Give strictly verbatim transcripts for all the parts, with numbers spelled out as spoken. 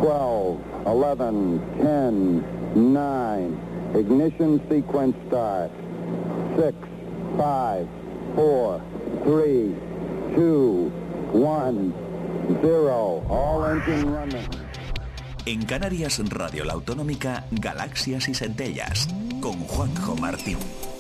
twelve, eleven, ten, nine. Ignition sequence start. six, five, four, three, two, one, cero. All engine running. En Canarias Radio La Autonómica, Galaxias y Centellas, con Juanjo Martín.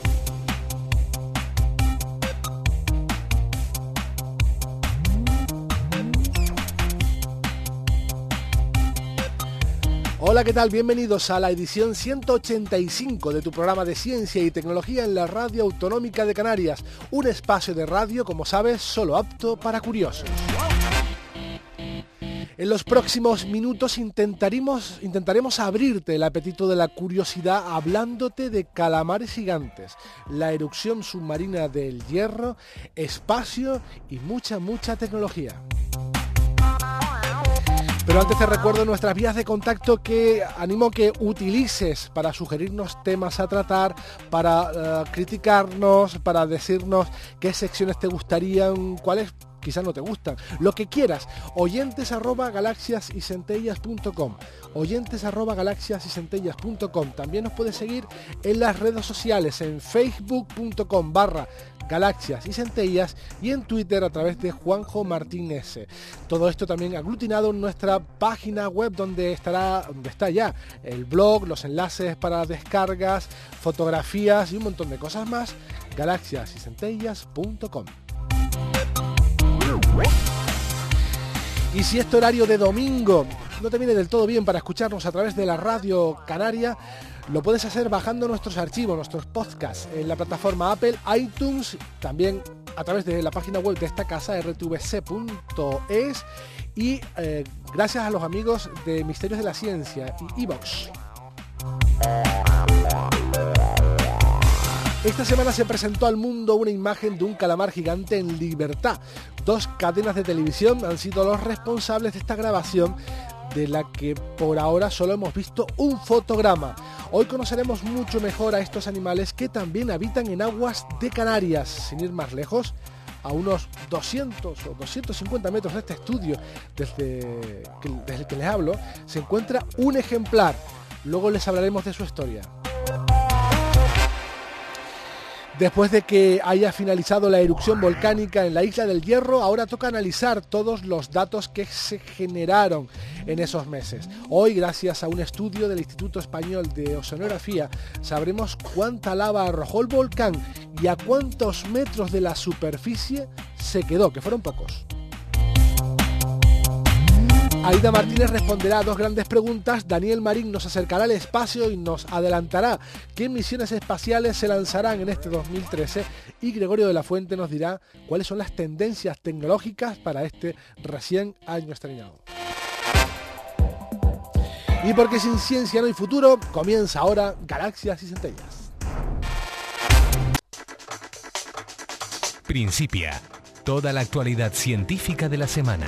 Hola, ¿qué tal? Bienvenidos a la edición ciento ochenta y cinco de tu programa de ciencia y tecnología en la Radio Autonómica de Canarias. Un espacio de radio, como sabes, solo apto para curiosos. En los próximos minutos intentaremos, intentaremos abrirte el apetito de la curiosidad hablándote de calamares gigantes, la erupción submarina del Hierro, espacio y mucha, mucha tecnología. Pero antes te recuerdo nuestras vías de contacto que animo que utilices para sugerirnos temas a tratar, para uh, criticarnos, para decirnos qué secciones te gustarían, cuáles quizás no te gustan, lo que quieras. Oyentes arroba galaxias y centellas punto com, oyentes arroba galaxias y centellas punto com. También nos puedes seguir en las redes sociales, en facebook punto com barra Galaxias y Centellas y en Twitter a través de Juanjo Martín S. Todo esto también aglutinado en nuestra página web donde estará, donde está ya el blog, los enlaces para descargas, fotografías y un montón de cosas más, galaxias y centellas punto com. Y si este horario de domingo no te viene del todo bien para escucharnos a través de la radio canaria, lo puedes hacer bajando nuestros archivos, nuestros podcasts en la plataforma Apple, iTunes, también a través de la página web de esta casa, erre te ve ce punto es, y eh, gracias a los amigos de Misterios de la Ciencia y iVoox. Esta semana se presentó al mundo una imagen de un calamar gigante en libertad. Dos cadenas de televisión han sido los responsables de esta grabación, de la que por ahora solo hemos visto un fotograma. Hoy conoceremos mucho mejor a estos animales que también habitan en aguas de Canarias. Sin ir más lejos, a unos doscientos o doscientos cincuenta metros de este estudio desde, que, desde el que les hablo, se encuentra un ejemplar. Luego les hablaremos de su historia. Después de que haya finalizado la erupción volcánica en la isla del Hierro, ahora toca analizar todos los datos que se generaron en esos meses. Hoy, gracias a un estudio del Instituto Español de Oceanografía, sabremos cuánta lava arrojó el volcán y a cuántos metros de la superficie se quedó, que fueron pocos. Aida Martínez responderá a dos grandes preguntas, Daniel Marín nos acercará al espacio y nos adelantará qué misiones espaciales se lanzarán en este dos mil trece y Gregorio de la Fuente nos dirá cuáles son las tendencias tecnológicas para este recién año estrenado. Y porque sin ciencia no hay futuro, comienza ahora Galaxias y Centellas. Principia toda la actualidad científica de la semana.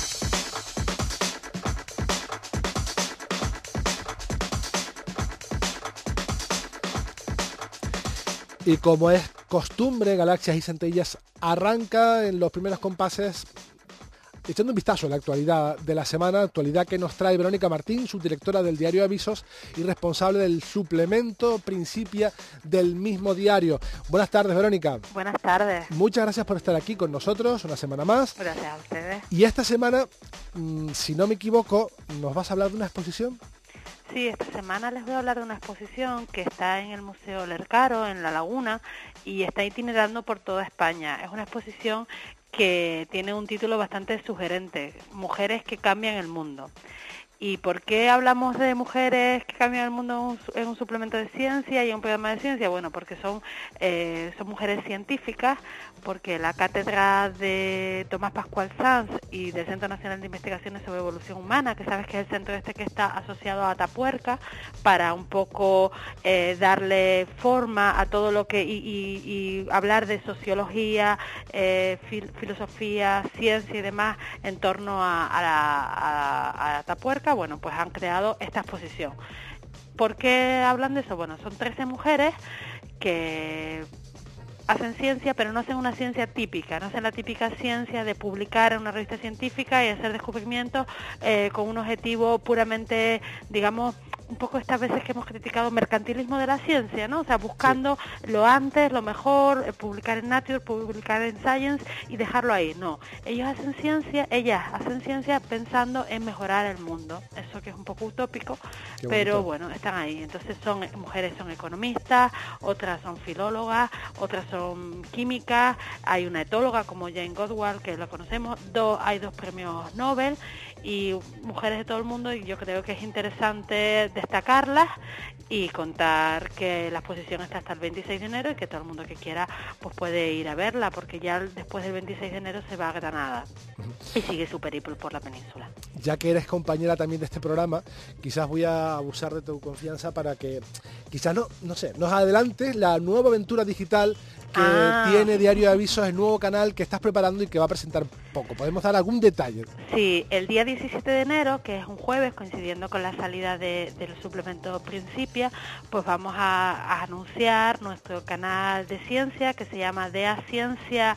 Y como es costumbre, Galaxias y Centellas arranca en los primeros compases echando un vistazo a la actualidad de la semana, actualidad que nos trae Verónica Martín, subdirectora del diario Avisos y responsable del suplemento Principia del mismo diario. Buenas tardes, Verónica. Buenas tardes. Muchas gracias por estar aquí con nosotros una semana más. Gracias a ustedes. Y esta semana, si no me equivoco, nos vas a hablar de una exposición. Sí, esta semana les voy a hablar de una exposición que está en el Museo Lercaro, en La Laguna, y está itinerando por toda España. Es una exposición que tiene un título bastante sugerente, Mujeres que cambian el mundo. ¿Y por qué hablamos de mujeres que cambian el mundo en un, en un suplemento de ciencia y en un programa de ciencia? Bueno, porque son, eh, son mujeres científicas, porque la cátedra de Tomás Pascual Sanz y del Centro Nacional de Investigaciones sobre Evolución Humana, que sabes que es el centro este que está asociado a Atapuerca, para un poco eh, darle forma a todo lo que, y, y, y hablar de sociología, eh, fil, filosofía, ciencia y demás en torno a, a, la, a, a Atapuerca. Bueno, pues han creado esta exposición. ¿Por qué hablan de eso? Bueno, son trece mujeres que hacen ciencia, pero no hacen una ciencia típica, no hacen la típica ciencia de publicar en una revista científica y hacer descubrimientos eh, con un objetivo puramente, digamos, un poco estas veces que hemos criticado mercantilismo de la ciencia, ¿no? O sea, buscando sí. lo antes, lo mejor, eh, publicar en Nature, publicar en Science y dejarlo ahí. No, ellos hacen ciencia, ellas hacen ciencia pensando en mejorar el mundo. Eso que es un poco utópico, Qué pero bonito. Bueno, están ahí. Entonces son mujeres, son economistas, otras son filólogas, otras son químicas, hay una etóloga como Jane Goodall, que la conocemos, dos, hay dos premios Nobel y mujeres de todo el mundo, y yo creo que es interesante destacarlas y contar que la exposición está hasta el veintiséis de enero y que todo el mundo que quiera pues puede ir a verla, porque ya después del veintiséis de enero se va a Granada y sigue su periplo por la península. Ya que eres compañera también de este programa, quizás voy a abusar de tu confianza para que quizás no, no sé, nos adelantes la nueva aventura digital que ah. tiene Diario de Avisos, el nuevo canal que estás preparando y que va a presentar poco. ¿Podemos dar algún detalle? Sí, el día diecisiete de enero, que es un jueves, coincidiendo con la salida de, del suplemento Principia, pues vamos a, a anunciar nuestro canal de ciencia que se llama D E A Ciencia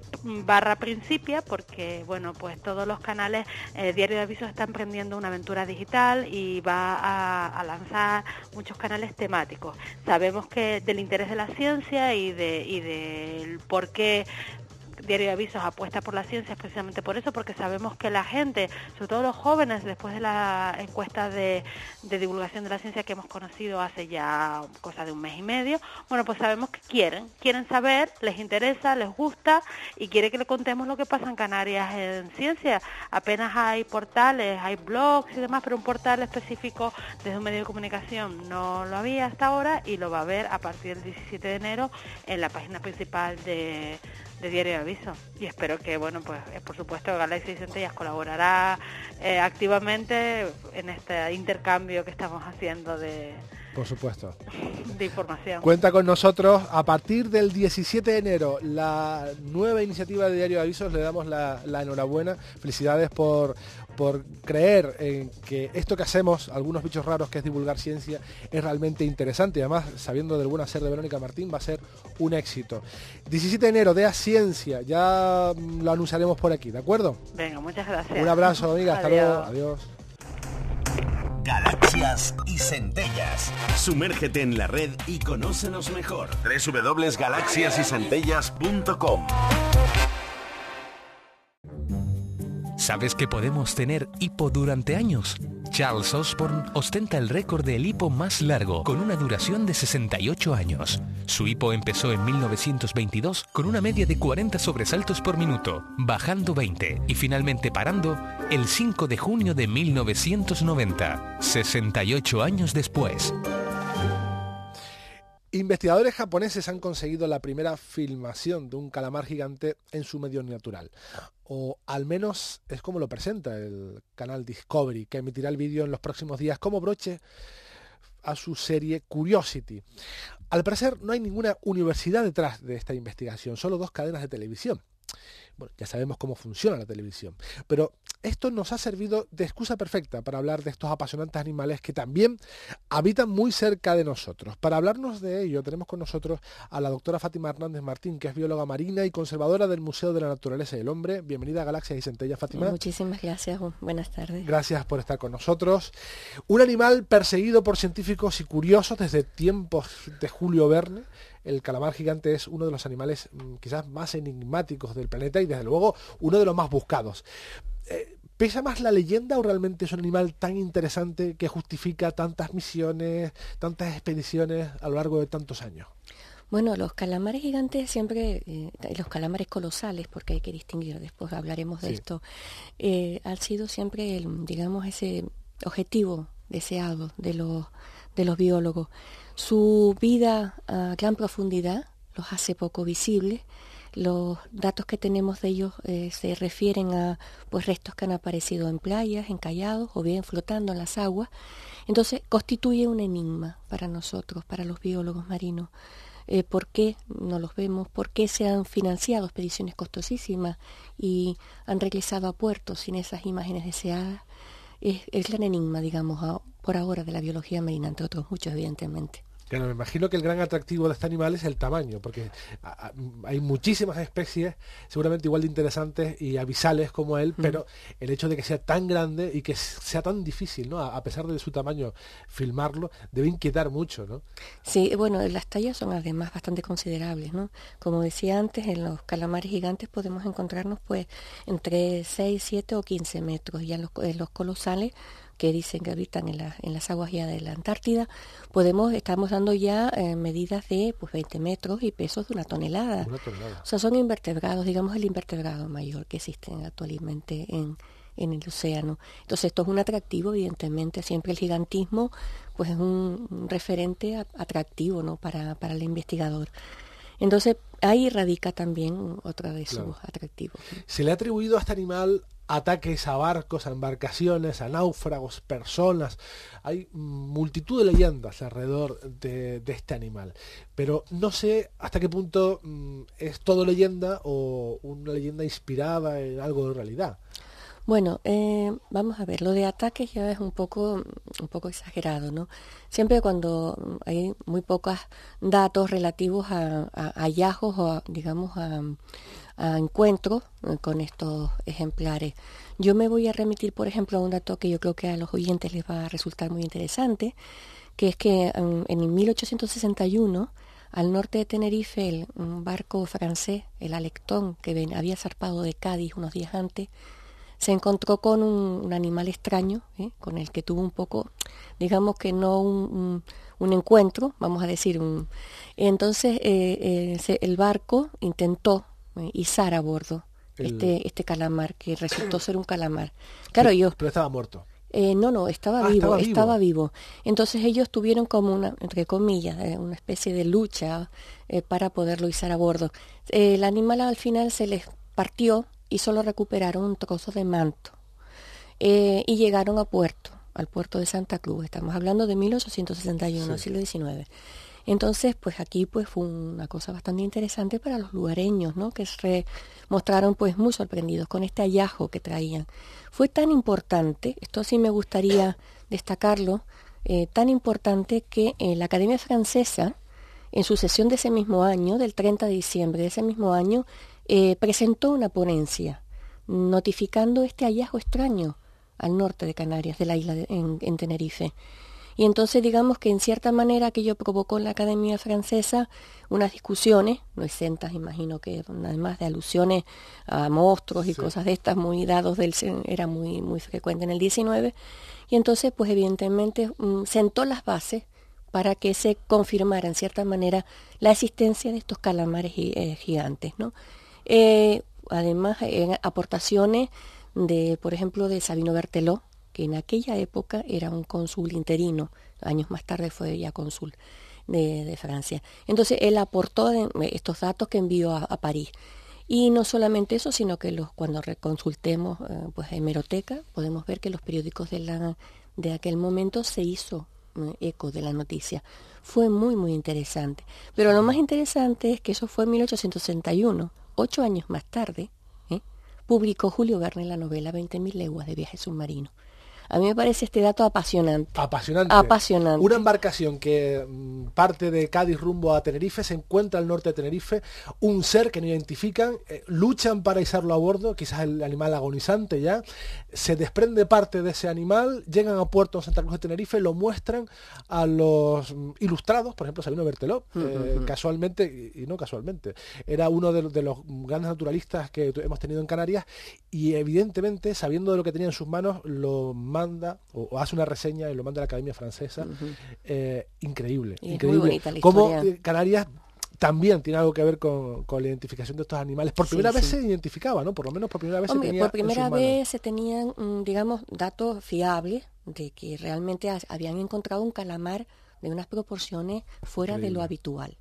barra Principia, porque bueno, pues todos los canales, eh, Diario de Avisos está emprendiendo una aventura digital y va a, a lanzar muchos canales temáticos. Sabemos que del interés de la ciencia y de y del por qué Diario de Avisos apuesta por la ciencia es precisamente por eso, porque sabemos que la gente, sobre todo los jóvenes, después de la encuesta de, de divulgación de la ciencia que hemos conocido hace ya cosa de un mes y medio, bueno, pues sabemos que quieren, quieren saber, les interesa, les gusta y quiere que le contemos lo que pasa en Canarias en ciencia. Apenas hay portales, hay blogs y demás, pero un portal específico desde un medio de comunicación no lo había hasta ahora y lo va a ver a partir del diecisiete de enero en la página principal de de Diario de Avisos, y espero que, bueno, pues eh, por supuesto Galaxia y Centellas colaborará eh, activamente en este intercambio que estamos haciendo de por supuesto de información. Cuenta con nosotros a partir del diecisiete de enero la nueva iniciativa de Diario de Avisos. Le damos la, la enhorabuena, felicidades por por creer en que esto que hacemos, algunos bichos raros, que es divulgar ciencia, es realmente interesante y además, sabiendo del buen hacer de Verónica Martín, va a ser un éxito. diecisiete de enero, D E A Ciencia, ya lo anunciaremos por aquí, ¿de acuerdo? Venga, muchas gracias. Un abrazo, amiga, hasta luego, adiós. Galaxias y centellas. Sumérgete en la red y conócenos mejor. doble u doble u doble u punto galaxias y centellas punto com. ¿Sabes que podemos tener hipo durante años? Charles Osborne ostenta el récord del hipo más largo, con una duración de sesenta y ocho años. Su hipo empezó en mil novecientos veintidós con una media de cuarenta sobresaltos por minuto, bajando veinte y finalmente parando el cinco de junio de mil novecientos noventa, sesenta y ocho años después. Investigadores japoneses han conseguido la primera filmación de un calamar gigante en su medio natural. O al menos es como lo presenta el canal Discovery, que emitirá el vídeo en los próximos días como broche a su serie Curiosity. Al parecer no hay ninguna universidad detrás de esta investigación, solo dos cadenas de televisión. Bueno, ya sabemos cómo funciona la televisión, pero esto nos ha servido de excusa perfecta para hablar de estos apasionantes animales que también habitan muy cerca de nosotros. Para hablarnos de ello tenemos con nosotros a la doctora Fátima Hernández Martín, que es bióloga marina y conservadora del Museo de la Naturaleza y el Hombre. Bienvenida a Galaxias y Centellas, Fátima. Muchísimas gracias, buenas tardes. Gracias por estar con nosotros. Un animal perseguido por científicos y curiosos desde tiempos de Julio Verne. El calamar gigante es uno de los animales quizás más enigmáticos del planeta y desde luego uno de los más buscados. Eh, ¿Pesa más la leyenda o realmente es un animal tan interesante que justifica tantas misiones, tantas expediciones a lo largo de tantos años? Bueno, los calamares gigantes siempre, eh, los calamares colosales, porque hay que distinguir, después hablaremos de sí. esto, eh, han sido siempre, el, digamos, ese objetivo deseado de los, de los biólogos. Su vida a gran profundidad los hace poco visibles. Los datos que tenemos de ellos eh, se refieren a pues restos que han aparecido en playas, en callados o bien flotando en las aguas. Entonces constituye un enigma para nosotros, para los biólogos marinos. Eh, ¿Por qué no los vemos? ¿Por qué se han financiado expediciones costosísimas y han regresado a puerto sin esas imágenes deseadas? Es el gran enigma, digamos, a, por ahora de la biología marina, entre otros muchos, evidentemente. Claro, me imagino que el gran atractivo de este animal es el tamaño, porque a, a, hay muchísimas especies, seguramente igual de interesantes y avisales como él, mm. pero el hecho de que sea tan grande y que sea tan difícil, ¿no? A, a pesar de su tamaño, filmarlo, debe inquietar mucho, ¿no? Sí, bueno, las tallas son además bastante considerables, ¿no? Como decía antes, en los calamares gigantes podemos encontrarnos pues entre seis, siete o quince metros, y en los, en los colosales, que dicen que habitan en, la, en las aguas ya de la Antártida, podemos, estamos dando ya eh, medidas de pues veinte metros y pesos de una tonelada. Una tonelada. O sea, son invertebrados, digamos el invertebrado mayor que existen actualmente en, en el océano. Entonces esto es un atractivo, evidentemente, siempre el gigantismo pues es un, un referente a, atractivo, ¿no? para, para el investigador. Entonces ahí radica también otra de sus claro. atractivos. Se le ha atribuido a este animal ataques a barcos, a embarcaciones, a náufragos, personas. Hay multitud de leyendas alrededor de, de este animal. Pero no sé hasta qué punto mm, es todo leyenda o una leyenda inspirada en algo de realidad. Bueno, eh, vamos a ver, lo de ataques ya es un poco, un poco exagerado, ¿no? Siempre cuando hay muy pocos datos relativos a, a, a hallazgos o, a, digamos, a, a encuentros con estos ejemplares. Yo me voy a remitir, por ejemplo, a un dato que yo creo que a los oyentes les va a resultar muy interesante, que es que um, en mil ochocientos sesenta y uno, al norte de Tenerife, el, un barco francés, el Alecton, que ven, había zarpado de Cádiz unos días antes, se encontró con un, un animal extraño, ¿eh? con el que tuvo un poco, digamos que no un, un, un encuentro, vamos a decir, un, entonces eh, eh, se, el barco intentó eh, izar a bordo el... este este calamar, que resultó ser un calamar. Claro, sí, yo... Pero estaba muerto. Eh, no, no, estaba, ah, vivo, estaba vivo, estaba vivo. Entonces ellos tuvieron como una, entre comillas, eh, una especie de lucha eh, para poderlo izar a bordo. Eh, el animal al final se les partió y solo recuperaron un trozo de manto. Eh, y llegaron a puerto, al puerto de Santa Cruz. Estamos hablando de mil ochocientos sesenta y uno, sí. siglo diecinueve. Entonces, pues aquí pues fue una cosa bastante interesante para los lugareños, ¿no? Que se mostraron pues muy sorprendidos con este hallazgo que traían. Fue tan importante, esto sí me gustaría destacarlo, eh, tan importante que eh, la Academia Francesa, en su sesión de ese mismo año, del treinta de diciembre de ese mismo año, eh, presentó una ponencia notificando este hallazgo extraño al norte de Canarias, de la isla de, en, en Tenerife. Y entonces digamos que en cierta manera aquello provocó en la Academia Francesa unas discusiones, no exentas, imagino que además de alusiones a monstruos y sí. cosas de estas muy dados del era muy muy frecuente en el diecinueve, y entonces pues evidentemente um, sentó las bases para que se confirmara en cierta manera la existencia de estos calamares eh, gigantes, ¿no? Eh, además, eh, aportaciones de, por ejemplo, de Sabino Berthelot, que en aquella época era un cónsul interino, años más tarde fue ya cónsul de, de Francia. Entonces, él aportó de, estos datos que envió a, a París. Y no solamente eso, sino que los, cuando reconsultemos eh, pues, hemeroteca, podemos ver que los periódicos de, la, de aquel momento se hizo eh, eco de la noticia. Fue muy, muy interesante. Pero lo más interesante es que eso fue en mil ochocientos sesenta y uno. Ocho años más tarde, ¿eh? publicó Julio Verne la novela veinte mil leguas de viaje submarino. A mí me parece este dato apasionante. Apasionante. Apasionante. Una embarcación que mm, parte de Cádiz rumbo a Tenerife, se encuentra al norte de Tenerife, un ser que no identifican, eh, luchan para izarlo a bordo, quizás el animal agonizante ya, se desprende parte de ese animal, llegan a puerto de Santa Cruz de Tenerife, lo muestran a los mm, ilustrados, por ejemplo Sabino Berthelot, uh -huh. eh, casualmente, y, y no casualmente, era uno de, de los grandes naturalistas que hemos tenido en Canarias, y evidentemente, sabiendo de lo que tenía en sus manos, lo manda o, o hace una reseña y lo manda a la Academia Francesa. Uh-huh. eh, increíble, y increíble. Cómo eh, Canarias también tiene algo que ver con, con la identificación de estos animales. Por primera sí, vez sí. se identificaba, ¿no? Por lo menos por primera vez Hombre, se tenía por primera en sus vez manos. se tenían, digamos, datos fiables de que realmente habían encontrado un calamar de unas proporciones fuera increíble. De lo habitual.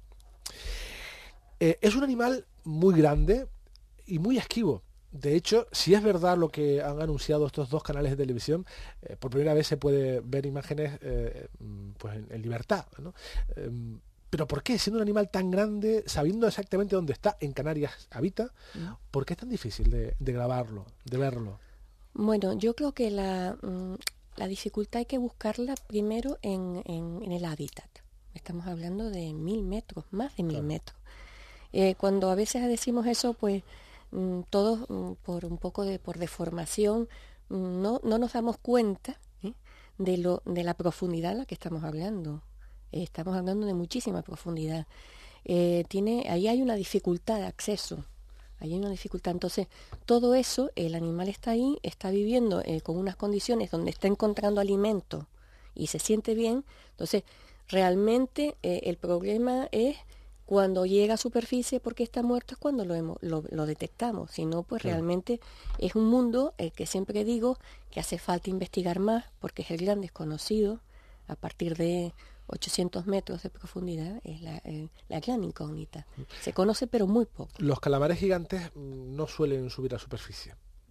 Eh, es un animal muy grande y muy esquivo. De hecho, si es verdad lo que han anunciado estos dos canales de televisión, eh, por primera vez se puede ver imágenes eh, pues en, en libertad, ¿no? Eh, pero ¿por qué? Siendo un animal tan grande, sabiendo exactamente dónde está, en Canarias habita, ¿por qué es tan difícil de, de grabarlo, de verlo? Bueno, yo creo que la, la dificultad hay que buscarla primero en, en, en el hábitat. Estamos hablando de mil metros, más de mil claro. metros. Eh, cuando a veces decimos eso, pues mm, todos mm, por un poco de por deformación mm, no, no nos damos cuenta ¿eh? de lo de la profundidad a la que estamos hablando. Eh, estamos hablando de muchísima profundidad. Eh, tiene, ahí hay una dificultad de acceso. Ahí hay una dificultad. Entonces, todo eso, el animal está ahí, está viviendo eh, con unas condiciones donde está encontrando alimento y se siente bien. Entonces, realmente eh, el problema es cuando llega a superficie porque está muerto, es cuando lo, hemos, lo, lo detectamos. Si no, pues sí. realmente es un mundo eh, que siempre digo que hace falta investigar más porque es el gran desconocido. A partir de ochocientos metros de profundidad es la, eh, la gran incógnita. Se conoce pero muy poco. Los calamares gigantes no suelen subir a superficie.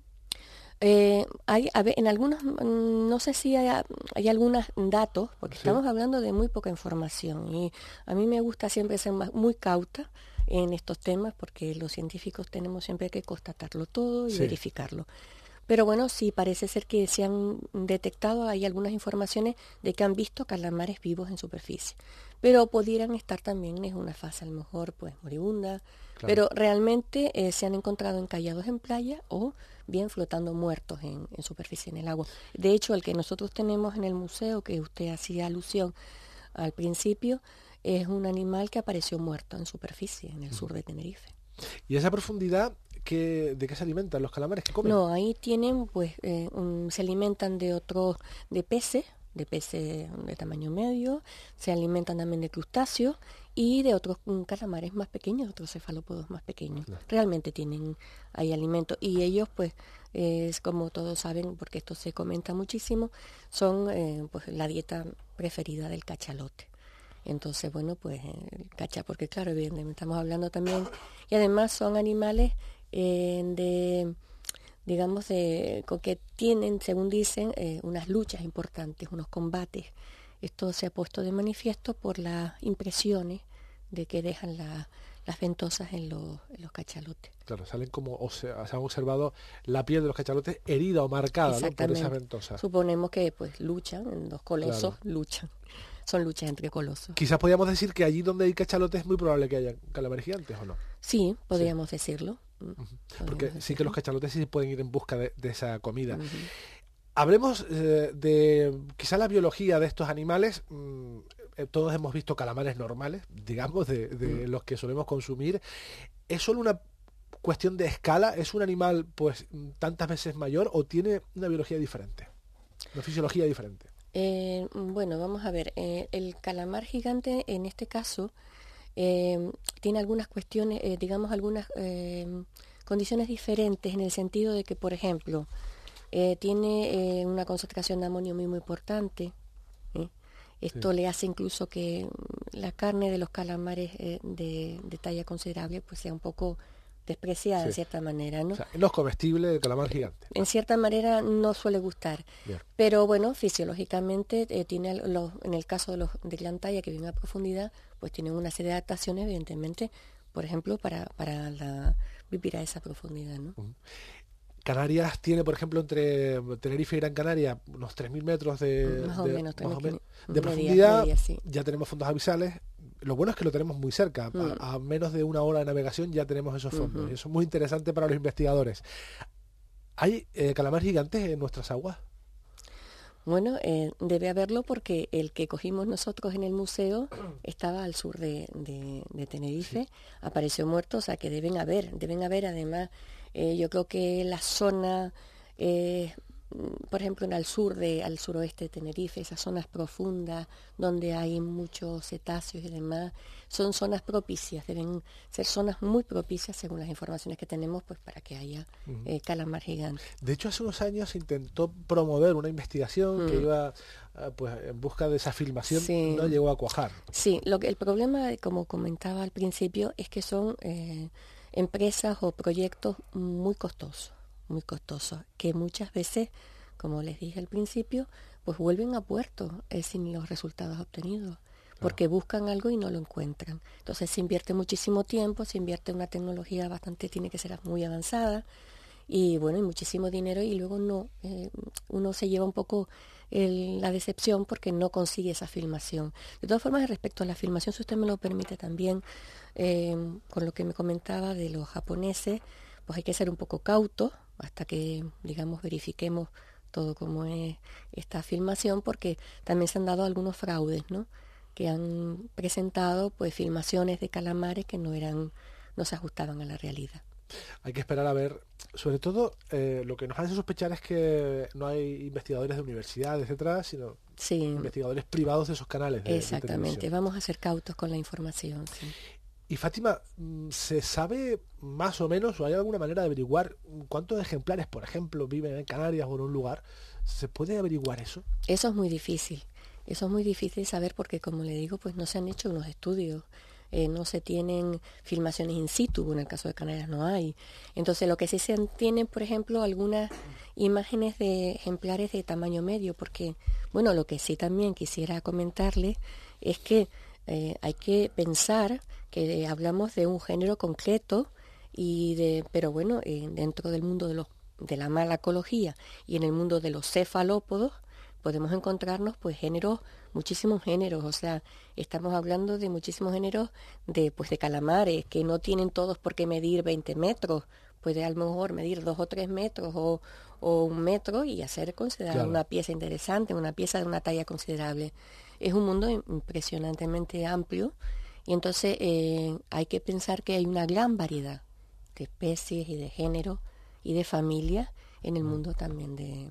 Eh, hay, a ver, en algunos, no sé si hay, hay algunos datos, porque sí. estamos hablando de muy poca información y a mí me gusta siempre ser más, muy cauta en estos temas porque los científicos tenemos siempre que constatarlo todo y sí. verificarlo. Pero bueno, sí parece ser que se han detectado, hay algunas informaciones de que han visto calamares vivos en superficie. Pero pudieran estar también en una fase a lo mejor pues moribunda. Claro. Pero realmente eh, se han encontrado encallados en playa o bien flotando muertos en, en superficie en el agua. De hecho, el que nosotros tenemos en el museo, que usted hacía alusión al principio, es un animal que apareció muerto en superficie en el sur de Tenerife. ¿Y esa profundidad qué, de qué se alimentan los calamares que comen? No, ahí tienen, pues, eh, um, se alimentan de otros, de peces, de peces de tamaño medio, se alimentan también de crustáceos y de otros um, calamares más pequeños, otros cefalópodos más pequeños. No. Realmente tienen ahí alimento y ellos, pues, eh, es como todos saben, porque esto se comenta muchísimo, son eh, pues la dieta preferida del cachalote. Entonces, bueno, pues el cacha, porque claro, evidentemente estamos hablando también, y además son animales eh, de, digamos, de que tienen, según dicen, eh, unas luchas importantes, unos combates. Esto se ha puesto de manifiesto por las impresiones de que dejan la, las ventosas en los, en los cachalotes. Claro, salen como, o sea, se han observado la piel de los cachalotes herida o marcada, ¿no? Por esas ventosas. Suponemos que pues luchan, los colosos claro. luchan. Son luchas entre colosos. Quizás podríamos decir que allí donde hay cachalotes es muy probable que haya calamares gigantes, ¿o no? Sí, podríamos sí. decirlo. Uh-huh. Podríamos Porque decirlo. Sí que los cachalotes sí pueden ir en busca de, de esa comida. Uh-huh. Hablemos eh, de quizá la biología de estos animales. Mm, eh, todos hemos visto calamares normales, digamos, de, de uh-huh. los que solemos consumir. ¿Es solo una cuestión de escala? ¿Es un animal pues tantas veces mayor o tiene una biología diferente? Una fisiología diferente. Eh, bueno, vamos a ver, eh, el calamar gigante en este caso eh, tiene algunas cuestiones, eh, digamos algunas eh, condiciones diferentes en el sentido de que, por ejemplo, eh, tiene eh, una concentración de amonio muy muy importante. ¿eh? Esto sí. le hace incluso que la carne de los calamares eh, de, de talla considerable pues sea un poco despreciada sí. de cierta manera, ¿no? O sea, no es comestible el calamar gigante. En cierta manera no suele gustar. Bien. Pero bueno, fisiológicamente eh, tiene los, en el caso de los de gran talla que viven a profundidad, pues tienen una serie de adaptaciones, evidentemente, por ejemplo, para, para la, vivir a esa profundidad, ¿no? Uh-huh. Canarias tiene, por ejemplo, entre Tenerife y Gran Canaria, unos tres mil metros de, más o de, menos, más o menos, de media, profundidad. Media, sí. Ya tenemos fondos abisales. Lo bueno es que lo tenemos muy cerca. Mm. A, a menos de una hora de navegación ya tenemos esos fondos. Uh-huh. Y eso es muy interesante para los investigadores. ¿Hay eh, calamares gigantes en nuestras aguas? Bueno, eh, debe haberlo porque el que cogimos nosotros en el museo estaba al sur de, de, de Tenerife, sí. apareció muerto, o sea que deben haber, deben haber además, eh, yo creo que la zona, eh, por ejemplo, en el sur de, al suroeste de Tenerife, esas zonas profundas donde hay muchos cetáceos y demás, son zonas propicias, deben ser zonas muy propicias según las informaciones que tenemos, pues para que haya uh-huh. eh, calamar gigante. De hecho, hace unos años se intentó promover una investigación uh-huh. que iba uh, pues en busca de esa filmación, sí. no llegó a cuajar. Sí, lo que el problema, como comentaba al principio, es que son eh, empresas o proyectos muy costosos. muy costosos, que muchas veces, como les dije al principio, pues vuelven a puerto eh, sin los resultados obtenidos, porque claro. buscan algo y no lo encuentran. Entonces se invierte muchísimo tiempo, se invierte una tecnología bastante, tiene que ser muy avanzada, y bueno, y muchísimo dinero, y luego no, eh, uno se lleva un poco el, la decepción porque no consigue esa filmación. De todas formas, respecto a la filmación, si usted me lo permite también, eh, con lo que me comentaba de los japoneses, pues hay que ser un poco cautos hasta que, digamos, verifiquemos todo como es esta filmación, porque también se han dado algunos fraudes, ¿no?, que han presentado pues filmaciones de calamares que no eran, no se ajustaban a la realidad. Hay que esperar a ver, sobre todo eh, lo que nos hace sospechar es que no hay investigadores de universidades, etcétera, sino sí. investigadores privados de esos canales de, exactamente, de vamos a ser cautos con la información, sí. Y Fátima, ¿se sabe más o menos, o hay alguna manera de averiguar cuántos ejemplares, por ejemplo, viven en Canarias o en un lugar? ¿Se puede averiguar eso? Eso es muy difícil, eso es muy difícil saber porque, como le digo, pues no se han hecho unos estudios, eh, no se tienen filmaciones in situ, en el caso de Canarias no hay. Entonces, lo que sí se tienen, por ejemplo, algunas imágenes de ejemplares de tamaño medio, porque, bueno, lo que sí también quisiera comentarle es que Eh, hay que pensar que hablamos de un género concreto y de, pero bueno, eh, dentro del mundo de los de la malacología y en el mundo de los cefalópodos podemos encontrarnos pues géneros, muchísimos géneros, o sea, estamos hablando de muchísimos géneros de pues de calamares que no tienen todos por qué medir veinte metros, puede a lo mejor medir dos o tres metros o, o un metro y hacer considerada claro. una pieza interesante, una pieza de una talla considerable. Es un mundo impresionantemente amplio y entonces eh, hay que pensar que hay una gran variedad de especies y de géneros y de familias en el mundo también de,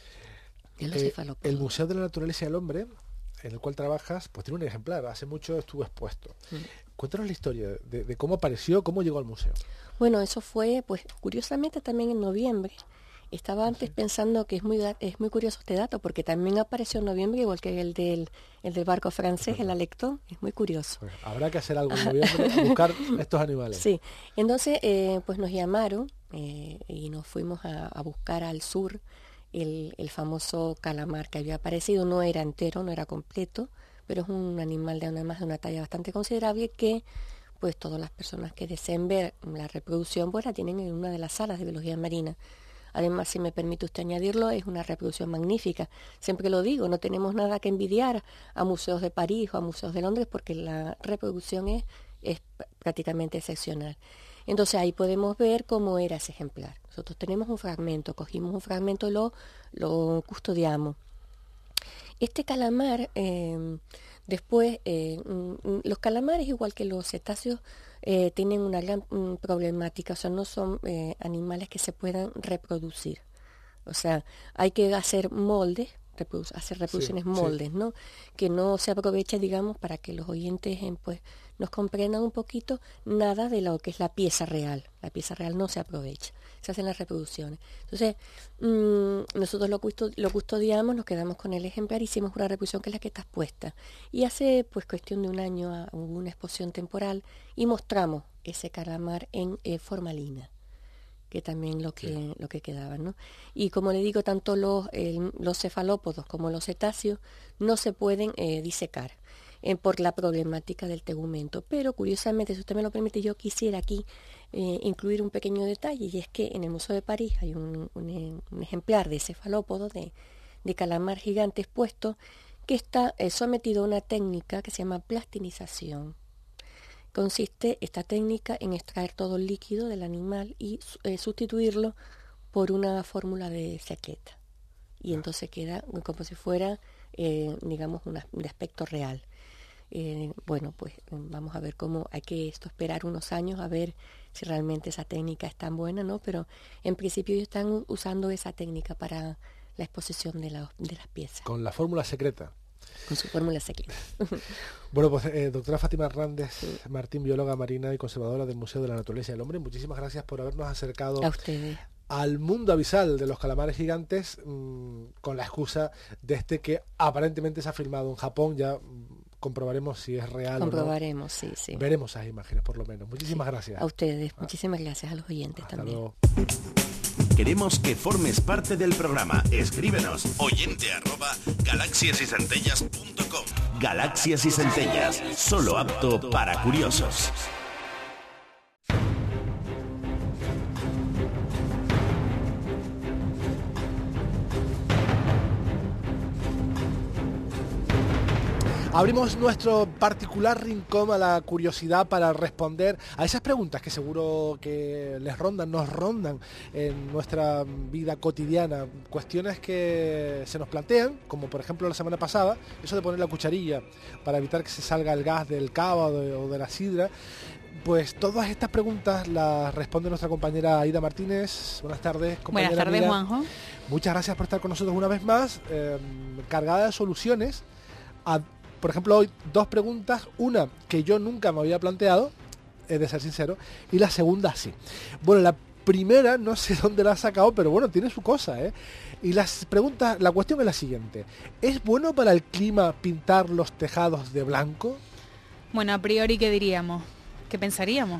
de los eh, cefalópodos. El Museo de la Naturaleza y el Hombre, en el cual trabajas, pues tiene un ejemplar, hace mucho estuvo expuesto. Mm. Cuéntanos la historia de, de cómo apareció, cómo llegó al museo. Bueno, eso fue, pues curiosamente también en noviembre. Estaba antes sí. pensando que es muy es muy curioso este dato, porque también apareció en noviembre, igual que el del, el del barco francés, el Alecton, es muy curioso. Pues habrá que hacer algo en noviembre, buscar estos animales. Sí, entonces eh, pues nos llamaron eh, y nos fuimos a, a buscar al sur el, el famoso calamar que había aparecido. No era entero, no era completo, pero es un animal de una, más de una talla bastante considerable que pues todas las personas que deseen ver la reproducción pues la tienen en una de las salas de biología marina. Además, si me permite usted añadirlo, es una reproducción magnífica. Siempre lo digo, no tenemos nada que envidiar a museos de París o a museos de Londres porque la reproducción es, es prácticamente excepcional. Entonces ahí podemos ver cómo era ese ejemplar. Nosotros tenemos un fragmento, cogimos un fragmento y lo, lo custodiamos. Este calamar, eh, después, eh, los calamares, igual que los cetáceos, eh, tienen una gran um, problemática, o sea, no son eh, animales que se puedan reproducir. O sea, hay que hacer moldes, reprodu- hacer reproducciones sí, moldes, sí. ¿no? Que no se aproveche, digamos, para que los oyentes eh, pues nos comprendan un poquito nada de lo que es la pieza real. La pieza real no se aprovecha, se hacen las reproducciones. Entonces, mmm, nosotros lo, custo- lo custodiamos, nos quedamos con el ejemplar, hicimos una reproducción que es la que está expuesta. Y hace pues cuestión de un año a, hubo una exposición temporal y mostramos ese calamar en eh, formalina, que también lo que sí. lo que quedaba, ¿no? Y como le digo, tanto los, el, los cefalópodos como los cetáceos no se pueden eh, disecar eh, por la problemática del tegumento. Pero curiosamente, si usted me lo permite, yo quisiera aquí eh, incluir un pequeño detalle, y es que en el Museo de París hay un, un, un ejemplar de cefalópodo, de, de calamar gigante expuesto, que está eh, sometido a una técnica que se llama plastinización. Consiste esta técnica en extraer todo el líquido del animal y eh, sustituirlo por una fórmula de secreta. Y entonces queda como si fuera, eh, digamos, una, un aspecto real. Eh, bueno, pues vamos a ver cómo hay que esto esperar unos años a ver si realmente esa técnica es tan buena, ¿no? Pero en principio ellos están usando esa técnica para la exposición de, la, de las piezas. Con la fórmula secreta. Con su fórmula secreta. Bueno, pues eh, doctora Fátima Hernández sí. Martín, bióloga marina y conservadora del Museo de la Naturaleza y el Hombre, muchísimas gracias por habernos acercado a ustedes al mundo abisal de los calamares gigantes, mmm, con la excusa de este que aparentemente se ha filmado en Japón. Ya mmm, comprobaremos si es real comprobaremos, o no. sí, sí. Veremos esas imágenes por lo menos. Muchísimas sí. gracias. A ustedes, ah. muchísimas gracias a los oyentes Hasta también. Luego. Queremos que formes parte del programa. Escríbenos oyente arroba galaxias y centellas punto com. Galaxias y Centellas, solo apto para curiosos. Abrimos nuestro particular rincón a la curiosidad para responder a esas preguntas que seguro que les rondan, nos rondan en nuestra vida cotidiana. Cuestiones que se nos plantean, como por ejemplo la semana pasada, eso de poner la cucharilla para evitar que se salga el gas del cava o de, o de la sidra. Pues todas estas preguntas las responde nuestra compañera Aida Martínez. Buenas tardes, compañera. Buenas tardes, amiga. Juanjo. Muchas gracias por estar con nosotros una vez más, eh, cargada de soluciones a... Por ejemplo, hoy dos preguntas, una que yo nunca me había planteado, he de ser sincero, y la segunda sí. Bueno, la primera no sé dónde la ha sacado, pero bueno, tiene su cosa, ¿eh? Y las preguntas, la cuestión es la siguiente: ¿es bueno para el clima pintar los tejados de blanco? Bueno, a priori, ¿qué diríamos? ¿Qué pensaríamos?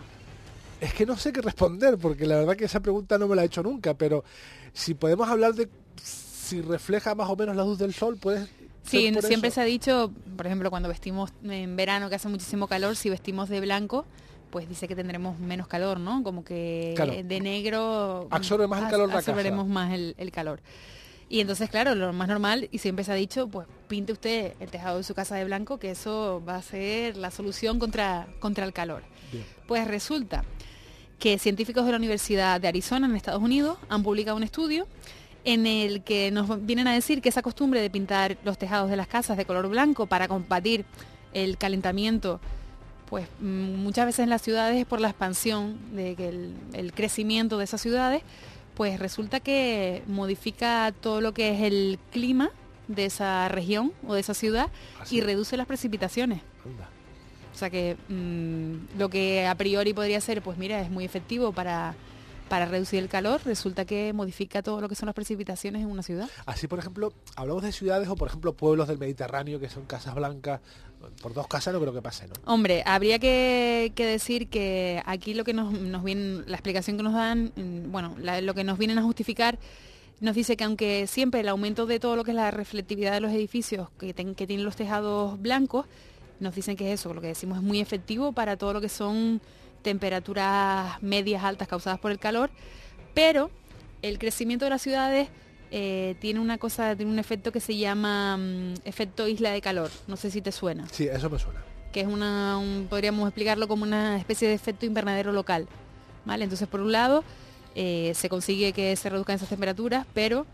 Es que no sé qué responder, porque la verdad que esa pregunta no me la he hecho nunca, pero si podemos hablar de si refleja más o menos la luz del sol, puedes... Sí, siempre eso se ha dicho, por ejemplo, cuando vestimos en verano que hace muchísimo calor, si vestimos de blanco, pues dice que tendremos menos calor, ¿no? Como que claro, de negro absorbe más el calor de la casa. Absorberemos más el, el calor. Y entonces, claro, lo más normal, y siempre se ha dicho, pues pinte usted el tejado de su casa de blanco, que eso va a ser la solución contra, contra el calor. Bien. Pues resulta que científicos de la Universidad de Arizona, en Estados Unidos, han publicado un estudio en el que nos vienen a decir que esa costumbre de pintar los tejados de las casas de color blanco para combatir el calentamiento, pues muchas veces en las ciudades es por la expansión, de que el, el crecimiento de esas ciudades, pues resulta que modifica todo lo que es el clima de esa región o de esa ciudad. ¿Así? Y reduce las precipitaciones. Anda. O sea que mmm, lo que a priori podría ser, pues mira, es muy efectivo para... para reducir el calor, resulta que modifica todo lo que son las precipitaciones en una ciudad. Así, por ejemplo, hablamos de ciudades o, por ejemplo, pueblos del Mediterráneo que son casas blancas. Por dos casas no creo que pase, ¿no? Hombre, habría que, que decir que aquí lo que nos, nos viene, la explicación que nos dan, bueno, la, lo que nos vienen a justificar, nos dice que aunque siempre el aumento de todo lo que es la reflectividad de los edificios que, ten, que tienen los tejados blancos, nos dicen que eso, lo que decimos es muy efectivo para todo lo que son temperaturas medias altas causadas por el calor, pero el crecimiento de las ciudades eh, tiene una cosa, tiene un efecto que se llama um, efecto isla de calor. No sé si te suena. Sí, eso me suena. Que es una, un, podríamos explicarlo como una especie de efecto invernadero local, ¿vale? Entonces, por un lado, eh, se consigue que se reduzcan esas temperaturas, pero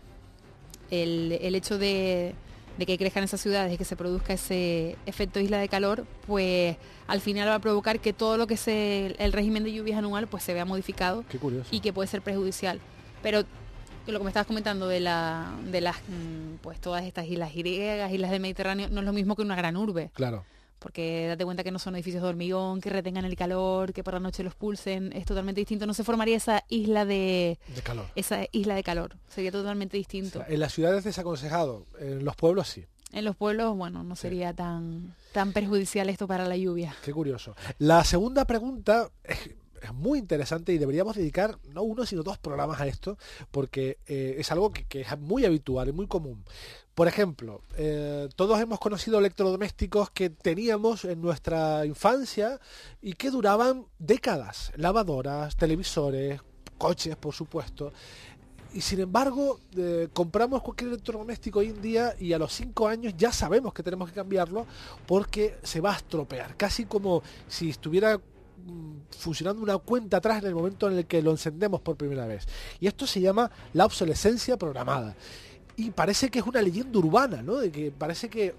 el, el hecho de de que crezcan esas ciudades y que se produzca ese efecto isla de calor, pues al final va a provocar que todo lo que es el, el régimen de lluvias anual pues se vea modificado. Qué curioso. Y que puede ser perjudicial. Pero lo que me estabas comentando de la de las pues todas estas islas griegas, islas del Mediterráneo, no es lo mismo que una gran urbe. Claro. Porque date cuenta que no son edificios de hormigón, que retengan el calor, que por la noche los pulsen, es totalmente distinto. No se formaría esa isla de, de calor. Esa isla de calor, sería totalmente distinto. O sea, en las ciudades desaconsejado, en los pueblos sí. En los pueblos, bueno, no sería sí. tan, tan perjudicial esto para la lluvia. Qué curioso. La segunda pregunta es, es muy interesante y deberíamos dedicar no uno sino dos programas a esto, porque eh, es algo que, que es muy habitual y muy común. Por ejemplo, eh, todos hemos conocido electrodomésticos que teníamos en nuestra infancia y que duraban décadas. Lavadoras, televisores, coches, por supuesto. Y sin embargo, eh, compramos cualquier electrodoméstico hoy en día y a los cinco años ya sabemos que tenemos que cambiarlo porque se va a estropear. Casi como si estuviera mm, funcionando una cuenta atrás en el momento en el que lo encendemos por primera vez. Y esto se llama la obsolescencia programada. Y parece que es una leyenda urbana, ¿no? De que parece que